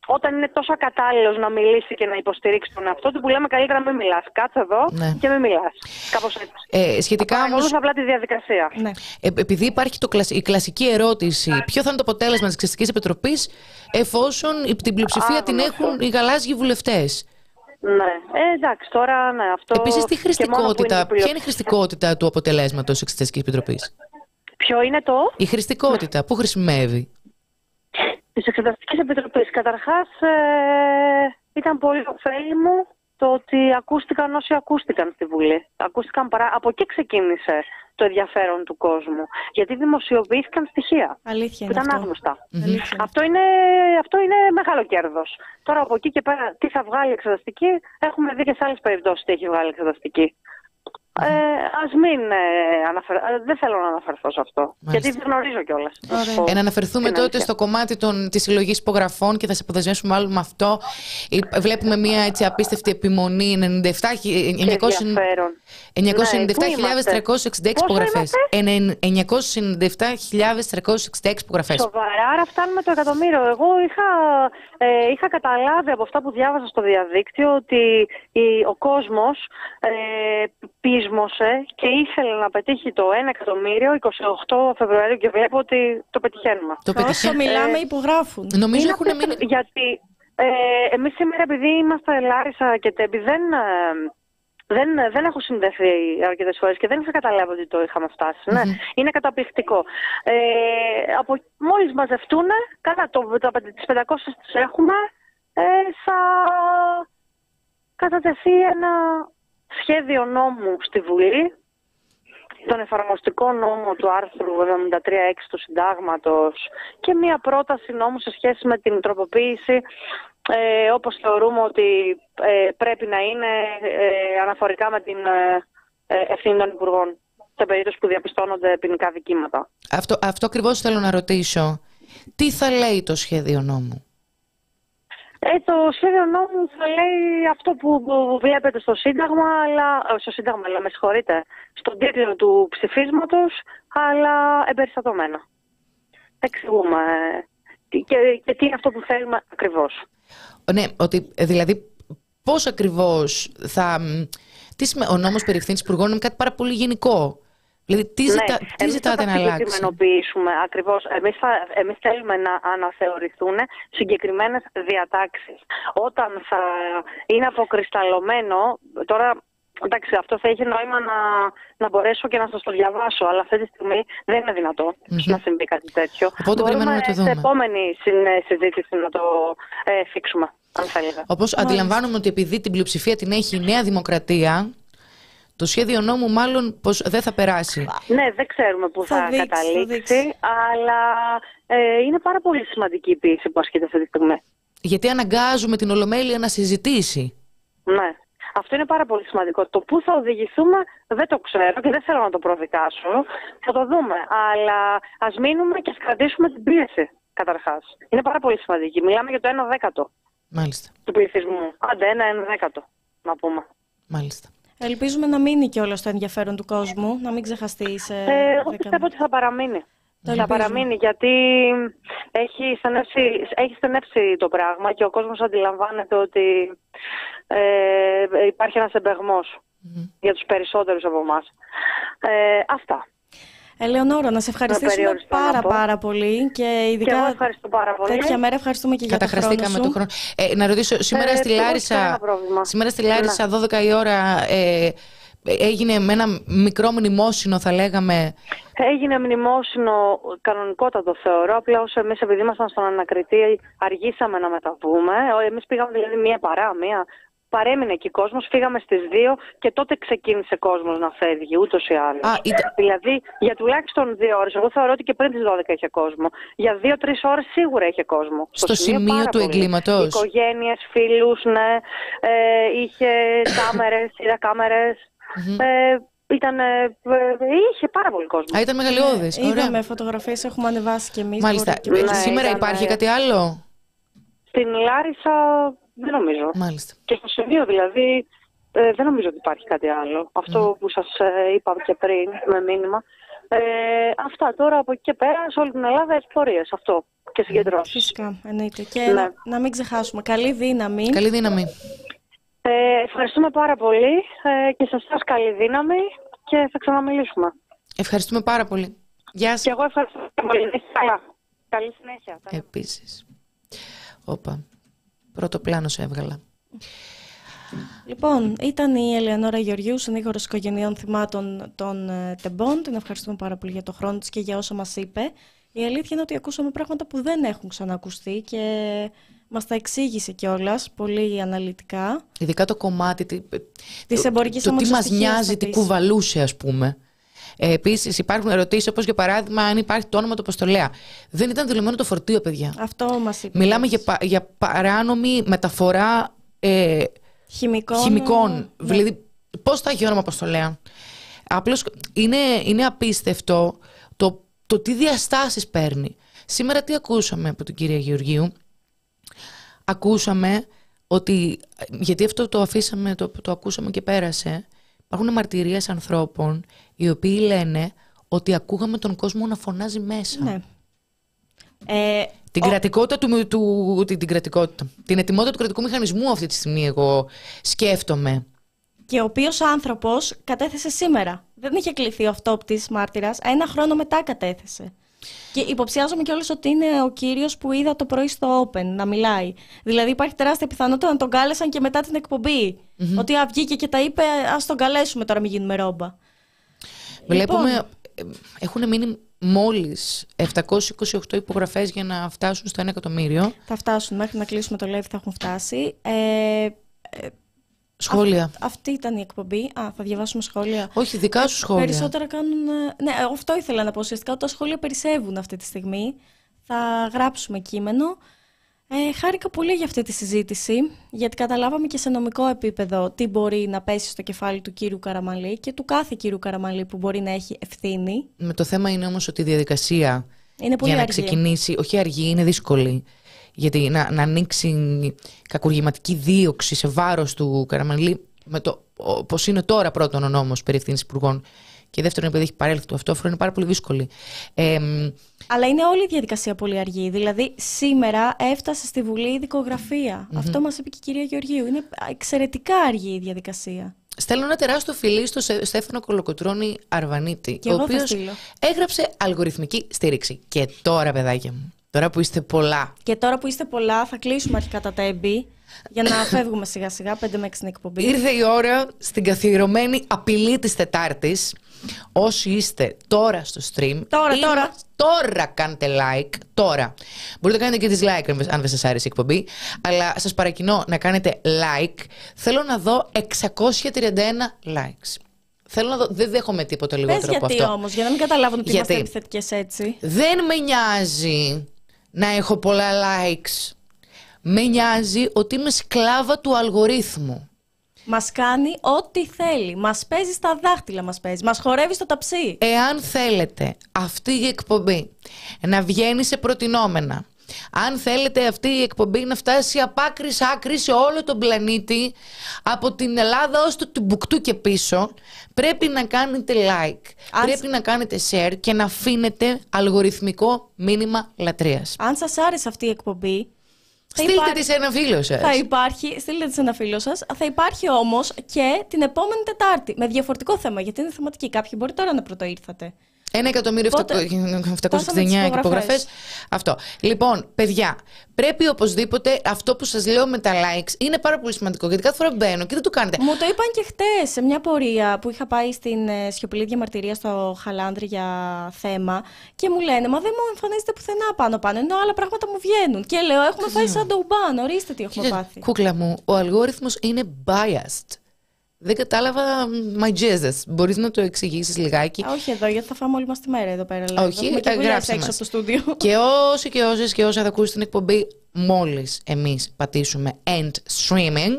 όταν είναι τόσο ακατάλληλος να μιλήσει και να υποστηρίξει τον εαυτό του, που λέμε καλύτερα μην μιλάς. Κάτσε εδώ ναι. και μην μιλάς. Κάπως έτσι. Ε, σχετικά όμως. απλά τη διαδικασία. Ναι. Ε, επειδή υπάρχει το, η κλασική ερώτηση, ποιο θα είναι το αποτέλεσμα της Εξεταστικής Επιτροπής, εφόσον την πλειοψηφία Α, την έχουν αυτό. οι γαλάζιοι βουλευτές. Ναι, ε, εντάξει, τώρα ναι, αυτό. Επίσης, τι χρηστικότητα, είναι ποια είναι η χρηστικότητα του αποτελέσματος της Εξεταστικής Επιτροπής? Ποιο είναι το? Η χρηστικότητα, πού χρησιμεύει? Της Εξεταστικής Επιτροπής. Καταρχάς, ε, ήταν πολύ ωφέλιμο το ότι ακούστηκαν όσοι ακούστηκαν στη Βουλή. Ακούστηκαν παρά... Από εκεί ξεκίνησε το ενδιαφέρον του κόσμου. Γιατί δημοσιοποιήθηκαν στοιχεία. Αλήθεια που ήταν αυτό. άγνωστα. Mm-hmm. Αυτό, είναι, αυτό είναι μεγάλο κέρδος. Τώρα από εκεί και πέρα τι θα βγάλει η εξεταστική, έχουμε δει και σε άλλες περιπτώσεις τι έχει βγάλει η εξεταστική. Ε, ας μην ε, αναφερ... ε, δεν θέλω να αναφερθώ σε αυτό. Μάλιστα. Γιατί δεν γνωρίζω κιόλας. Ε, να αναφερθούμε τότε αλήθεια. στο κομμάτι των, της συλλογής υπογραφών και θα σε αποδεσμεύσουμε άλλο με αυτό. Βλέπουμε μια έτσι απίστευτη επιμονή. ενενήντα επτά χιλιάδες τριακόσιες εξήντα έξι υπογραφές. εννιακόσιες ενενήντα επτά χιλιάδες τριακόσιες εξήντα έξι υπογραφές. Σοβαρά, άρα φτάνουμε το εκατομμύριο. Εγώ είχα, ε, είχα καταλάβει από αυτά που διάβαζα στο διαδίκτυο ότι η, ο κόσμος ε, πείσμωσε και ήθελε να πετύχει το ένα εκατομμύριο εικοστή όγδοη Φεβρουαρίου και βλέπω ότι το πετυχαίνουμε. Το Όσο μιλάμε υπογράφουν. Νομίζω έχουν μείνει... Γιατί ε, εμείς σήμερα, επειδή είμαστε Λάρισα και Τέμπη, δεν... Δεν, δεν έχω συνδεθεί αρκετές φορές και δεν είχα καταλάβει ότι το είχαμε φτάσει. Mm-hmm. Ναι, είναι καταπληκτικό. Ε, από, μόλις μαζευτούν, καλά, το, το, τις πεντακόσιες τις έχουμε, ε, θα κατατεθεί ένα σχέδιο νόμου στη Βουλή, τον εφαρμοστικό νόμο του άρθρου εβδομήντα τρία έξι του Συντάγματος και μία πρόταση νόμου σε σχέση με την τροποποίηση, Ε, όπως θεωρούμε ότι ε, πρέπει να είναι ε, αναφορικά με την ε, ευθύνη των Υπουργών σε περίπτωση που διαπιστώνονται ποινικά δικήματα. Αυτό, αυτό ακριβώς θέλω να ρωτήσω. Τι θα λέει το σχέδιο νόμου? Ε, το σχέδιο νόμου θα λέει αυτό που, που βλέπετε στο Σύνταγμα, αλλά, στο Σύνταγμα, αλλά με συγχωρείτε, στον τίτλο του ψηφίσματος, αλλά εμπεριστατωμένα. Εξηγούμε και, και τι είναι αυτό που θέλουμε ακριβώς. Ναι, ότι δηλαδή πώς ακριβώς θα... Τι σημαίνει, ο νόμος περί ευθύνης υπουργών είναι κάτι πάρα πολύ γενικό. Δηλαδή, τι, ναι, ζητά, τι ζητάτε να αλλάξει? Εμείς θα συγκεκριμενοποιήσουμε ακριβώς. Εμείς, θα, εμείς θέλουμε να αναθεωρηθούν συγκεκριμένες διατάξεις. Όταν θα είναι αποκρισταλωμένο, τώρα... Εντάξει, αυτό θα έχει νόημα να, να μπορέσω και να σας το διαβάσω, αλλά αυτή τη στιγμή δεν είναι δυνατό mm-hmm. να συμβεί κάτι τέτοιο. Οπότε μπορούμε να το δούμε. Σε επόμενη συζήτηση να το ε, φίξουμε, αν θέλετε. Όπως αντιλαμβάνομαι ότι επειδή την πλειοψηφία την έχει η Νέα Δημοκρατία, το σχέδιο νόμου μάλλον πως δεν θα περάσει. Ναι, δεν ξέρουμε πού θα, θα δείξει, καταλήξει, θα αλλά ε, είναι πάρα πολύ σημαντική η πίεση που ασκείται αυτή τη στιγμή. Γιατί αναγκάζουμε την Ολομέλεια να συζητήσει. Ναι. Αυτό είναι πάρα πολύ σημαντικό. Το πού θα οδηγηθούμε δεν το ξέρω και δεν θέλω να το προδικάσω. Θα το δούμε. Αλλά ας μείνουμε και ας κρατήσουμε την πίεση, καταρχάς. Είναι πάρα πολύ σημαντική. Μιλάμε για το ένα δέκατο Μάλιστα. του πληθυσμού. Άντε, ένα ένα δέκατο, να πούμε. Μάλιστα. Ελπίζουμε να μείνει και όλο το ενδιαφέρον του κόσμου, να μην ξεχαστεί σε. Ε, εγώ πιστεύω ότι θα παραμείνει. Το θα παραμείνει γιατί έχει στενεύσει, έχει στενεύσει το πράγμα και ο κόσμος αντιλαμβάνεται ότι ε, υπάρχει ένας εμπεγμός mm-hmm. για τους περισσότερους από εμάς. Ε, αυτά. Ελεονόρα, να σε ευχαριστήσουμε πάρα πάρα πολύ και ειδικά και εγώ ευχαριστώ πάρα πολύ. Τέτοια μέρα ευχαριστούμε και για τον χρόνο σου. Το χρόνο. Ε, να ρωτήσω, σήμερα, ε, στη Λάρισα, σήμερα στη Λάρισα ναι. δώδεκα η ώρα ε, έγινε με ένα μικρό μνημόσυνο, θα λέγαμε. Έγινε μνημόσυνο κανονικότατο θεωρώ, απλά όσο εμείς επειδή ήμασταν στον ανακριτή αργήσαμε να μεταβούμε. Εμείς πήγαμε δηλαδή μία παρά, μία παρέμεινε εκεί κόσμος, φύγαμε στις δύο και τότε ξεκίνησε κόσμος να φεύγει ούτως ή άλλως. Α, ήταν... Δηλαδή για τουλάχιστον δύο ώρες, εγώ θεωρώ ότι και πριν τις δώδεκα είχε κόσμο. Για δύο-τρεις ώρες σίγουρα είχε κόσμο. Στο, Στο σημείο, σημείο του εγκλήματος. Οικογένειες, φίλους, ναι, ε, είχε κάμερες, είδα κάμερες. Mm-hmm. Ε, Ήταν, ε, είχε πάρα πολύ κόσμο. Α, ήταν μεγαλειώδης. Ε, είδαμε φωτογραφίες, έχουμε ανεβάσει κι εμείς. Μάλιστα. Και ναι, σήμερα ήταν, υπάρχει κάτι άλλο? Στην Λάρισα δεν νομίζω. Μάλιστα. Και στο σημείο δηλαδή ε, δεν νομίζω ότι υπάρχει κάτι άλλο. Αυτό mm. που σας ε, είπα και πριν με μήνυμα. Ε, αυτά τώρα από εκεί και πέρα σε όλη την Ελλάδα εξπορίες. Αυτό. και συγκεντρώσεις. Φυσικά, εννοείται. Και ναι. να, να μην ξεχάσουμε. Καλή δύναμη. Καλή δύναμη. Ε, ευχαριστούμε πάρα πολύ ε, και σε εσάς καλή δύναμη και θα ξαναμιλήσουμε. Ευχαριστούμε πάρα πολύ. Γεια σας. Και εγώ ευχαριστώ πολύ. Καλά. Καλή συνέχεια. Επίσης. Όπα. Πρώτο πλάνο σε έβγαλα. Λοιπόν, ήταν η Ελεονόρα Γεωργίου, συνήγορος οικογενειών θυμάτων των ε, τεμπών. Την ευχαριστούμε πάρα πολύ για το χρόνο της και για όσα μας είπε. Η αλήθεια είναι ότι ακούσαμε πράγματα που δεν έχουν ξανακουστεί και μας τα εξήγησε κιόλας πολύ αναλυτικά. Ειδικά το κομμάτι της εμπορικής το, το τι μας νοιάζει, τι κουβαλούσε, ας πούμε. Ε, επίσης, υπάρχουν ερωτήσεις όπως για παράδειγμα αν υπάρχει το όνομα του αποστολέα. Δεν ήταν δηλωμένο το φορτίο, παιδιά. Αυτό μας είπε. Μιλάμε για, για παράνομη μεταφορά ε, χημικών. χημικών. Ναι. Δηλαδή, πώς θα έχει όνομα αποστολέα. Απλώς είναι, είναι απίστευτο το, το τι διαστάσεις παίρνει. Σήμερα τι ακούσαμε από την κυρία Γεωργίου. Ακούσαμε ότι, γιατί αυτό το αφήσαμε, το, το ακούσαμε και πέρασε, υπάρχουν μαρτυρίες ανθρώπων οι οποίοι λένε ότι ακούγαμε τον κόσμο να φωνάζει μέσα. Ναι. Ε, την, ο... κρατικότητα του, του, την, την κρατικότητα. Την ετοιμότητα του κρατικού μηχανισμού αυτή τη στιγμή εγώ σκέφτομαι. Και ο οποίος άνθρωπος κατέθεσε σήμερα. Δεν είχε κληθεί ο αυτόπτης μάρτυρας. Ένα χρόνο μετά κατέθεσε. Και υποψιάζομαι κιόλας ότι είναι ο κύριος που είδα το πρωί στο Open να μιλάει. Δηλαδή υπάρχει τεράστια πιθανότητα να τον κάλεσαν και μετά την εκπομπή. Mm-hmm. Ότι α, βγήκε και τα είπε, ας τον καλέσουμε τώρα, μην γίνουμε ρόμπα. Βλέπουμε, λοιπόν, έχουν μείνει μόλις επτακόσιες είκοσι οκτώ υπογραφές για να φτάσουν στο ένα εκατομμύριο. Θα φτάσουν, μέχρι να κλείσουμε το live θα έχουν φτάσει. Ε, ε, Σχόλια. Α, αυτή ήταν η εκπομπή. Α, θα διαβάσουμε σχόλια. Όχι, δικά σου σχόλια. Περισσότερα κάνουν. Ναι, αυτό ήθελα να πω. Ουσιαστικά ότι τα σχόλια περισσεύουν αυτή τη στιγμή. Θα γράψουμε κείμενο. Ε, χάρηκα πολύ για αυτή τη συζήτηση, γιατί καταλάβαμε και σε νομικό επίπεδο τι μπορεί να πέσει στο κεφάλι του κύριου Καραμανλή και του κάθε κύριου Καραμανλή που μπορεί να έχει ευθύνη. Με το θέμα είναι όμως ότι η διαδικασία είναι πολύ για να αργή. ξεκινήσει, όχι αργή, είναι δύσκολη. Γιατί να, να ανοίξει κακουργηματική δίωξη σε βάρος του Καραμανλή, με το πώς είναι τώρα πρώτον ο νόμος περί ευθύνης υπουργών και δεύτερον επειδή έχει παρέλθει το αυτόφρονο, είναι πάρα πολύ δύσκολη. Ε, Αλλά είναι όλη η διαδικασία πολύ αργή. Δηλαδή σήμερα έφτασε στη Βουλή η δικογραφία. Mm-hmm. Αυτό μας είπε και η κυρία Γεωργίου. Είναι εξαιρετικά αργή η διαδικασία. Στέλνω ένα τεράστιο φιλί στο Στέφανο Κολοκοτρώνη Αρβανίτη, και ο οποίος έγραψε αλγοριθμική στήριξη. Και τώρα, παιδάκια μου, τώρα που είστε πολλά. Και τώρα που είστε πολλά, θα κλείσουμε αρχικά τα τέμπη για να φεύγουμε σιγά σιγά, πέντε με έξι την εκπομπή. Ήρθε η ώρα στην καθιερωμένη απειλή της Τετάρτης. Όσοι είστε τώρα στο stream, τώρα, είμα, τώρα. τώρα κάντε like, τώρα. Μπορείτε να κάνετε και dislike αν δεν σας άρεσε η εκπομπή, αλλά σας παρακινώ να κάνετε like. Θέλω να δω εξακόσια τριάντα ένα likes. Θέλω να δω, δεν δέχομαι τίποτα λιγότερο Πες από γιατί αυτό. όμως, για να μην καταλάβουν ότι είμαστε επιθετικές έτσι. Δεν με νοιάζει να έχω πολλά likes. Με νοιάζει ότι είμαι σκλάβα του αλγορίθμου. Μας κάνει ό,τι θέλει. Μας παίζει στα δάχτυλα, μας παίζει. Μας χορεύει στο ταψί. Εάν θέλετε αυτή η εκπομπή να βγαίνει σε προτινόμενα, αν θέλετε αυτή η εκπομπή να φτάσει από άκρη σ' άκρη σε όλο τον πλανήτη, από την Ελλάδα ως το Τιμπουκτού και πίσω, πρέπει να κάνετε like, αν... πρέπει να κάνετε share και να αφήνετε αλγοριθμικό μήνυμα λατρείας. Αν σας άρεσε αυτή η εκπομπή, στείλτε υπά... τη σε ένα φίλο σας. Θα υπάρχει, στείλτε τη σε ένα φίλο σας. Θα υπάρχει όμως και την επόμενη Τετάρτη με διαφορετικό θέμα, γιατί είναι θεματική. Κάποιοι μπορεί τώρα να πρωτοήρθατε. Ένα εκατομμύριο επτακόσιες εξήντα εννιά υπογραφές. Αυτό. Λοιπόν, παιδιά, πρέπει οπωσδήποτε αυτό που σας λέω με τα likes είναι πάρα πολύ σημαντικό. Γιατί κάθε φορά μπαίνω και δεν το κάνετε. Μου το είπαν και χτες σε μια πορεία που είχα πάει στην ε, σιωπηλή διαμαρτυρία στο Χαλάνδρι για θέμα. Και μου λένε, μα δεν μου εμφανίζεται πουθενά πάνω-πάνω. Ενώ άλλα πράγματα μου βγαίνουν. Και λέω, έχουμε φάει σαν ντοουμπάν. Ορίστε τι έχουμε πάθει. Κούκλα μου, ο αλγόριθμος είναι biased. Δεν κατάλαβα, my Jesus. Μπορείς να το εξηγήσεις λιγάκι? Όχι εδώ, γιατί θα φάμε όλη μας τη μέρα εδώ πέρα. Λέει. Όχι, γράψτε μας. Από το στούντιο. Και όσοι και όσες και όσοι θα ακούσει την εκπομπή, μόλις εμείς πατήσουμε end streaming,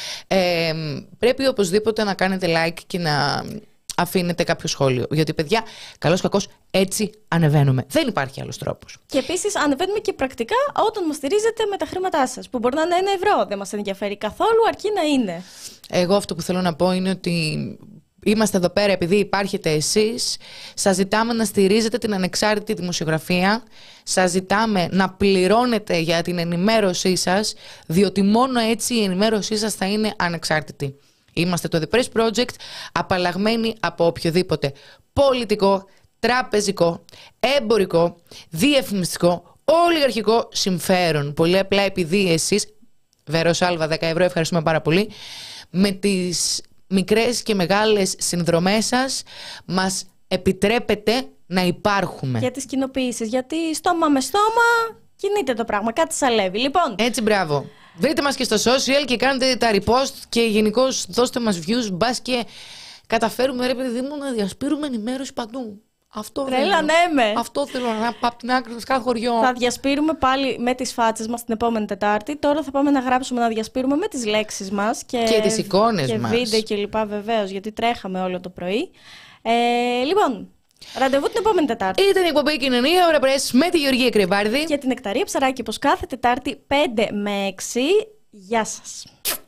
ε, πρέπει οπωσδήποτε να κάνετε like και να αφήνετε κάποιο σχόλιο. Γιατί, παιδιά, καλώς κακώς έτσι ανεβαίνουμε. Δεν υπάρχει άλλος τρόπος. Και επίσης ανεβαίνουμε και πρακτικά όταν μας στηρίζετε με τα χρήματά σας. Που μπορεί να είναι ένα ευρώ. Δεν μας ενδιαφέρει καθόλου, αρκεί να είναι. Εγώ αυτό που θέλω να πω είναι ότι είμαστε εδώ πέρα επειδή υπάρχετε εσείς. Σας ζητάμε να στηρίζετε την ανεξάρτητη δημοσιογραφία. Σας ζητάμε να πληρώνετε για την ενημέρωσή σας, διότι μόνο έτσι η ενημέρωσή σας θα είναι ανεξάρτητη. Είμαστε το The Press Project, απαλλαγμένοι από οποιοδήποτε πολιτικό, τραπεζικό, εμπορικό, διαφημιστικό, ολιγαρχικό συμφέρον. Πολύ απλά επειδή εσείς, Βέρο Σάλβα, δέκα ευρώ, ευχαριστούμε πάρα πολύ, με τις μικρές και μεγάλες συνδρομές σας μας επιτρέπετε να υπάρχουμε. Για τις κοινοποιήσεις, γιατί στόμα με στόμα κινείται το πράγμα, κάτι σαλεύει. Λοιπόν, έτσι, μπράβο. Βρείτε μας και στο social και κάντε τα repost και γενικώς δώστε μας views, μπας και καταφέρουμε, ρε παιδί μου, να διασπείρουμε ενημέρωση παντού. Αυτό τρέλα, ναι, με. Αυτό θέλω να πάω από την άκρη του κάθε χωριό. Θα διασπείρουμε πάλι με τις φάτσες μας την επόμενη Τετάρτη. Τώρα θα πάμε να γράψουμε, να διασπείρουμε με τις λέξεις μας και, και τις εικόνες και μας. Και βίντεο και λοιπά, βεβαίως, γιατί τρέχαμε όλο το πρωί. Ε, λοιπόν, ραντεβού την επόμενη Τετάρτη. Ήταν η εκπομπή Κοινωνία Ώρα Press με τη Γεωργία Κρεβάρδη και την Νεκταρία Ψαράκη, όπως κάθε Τετάρτη πέντε με έξι. Γεια σας.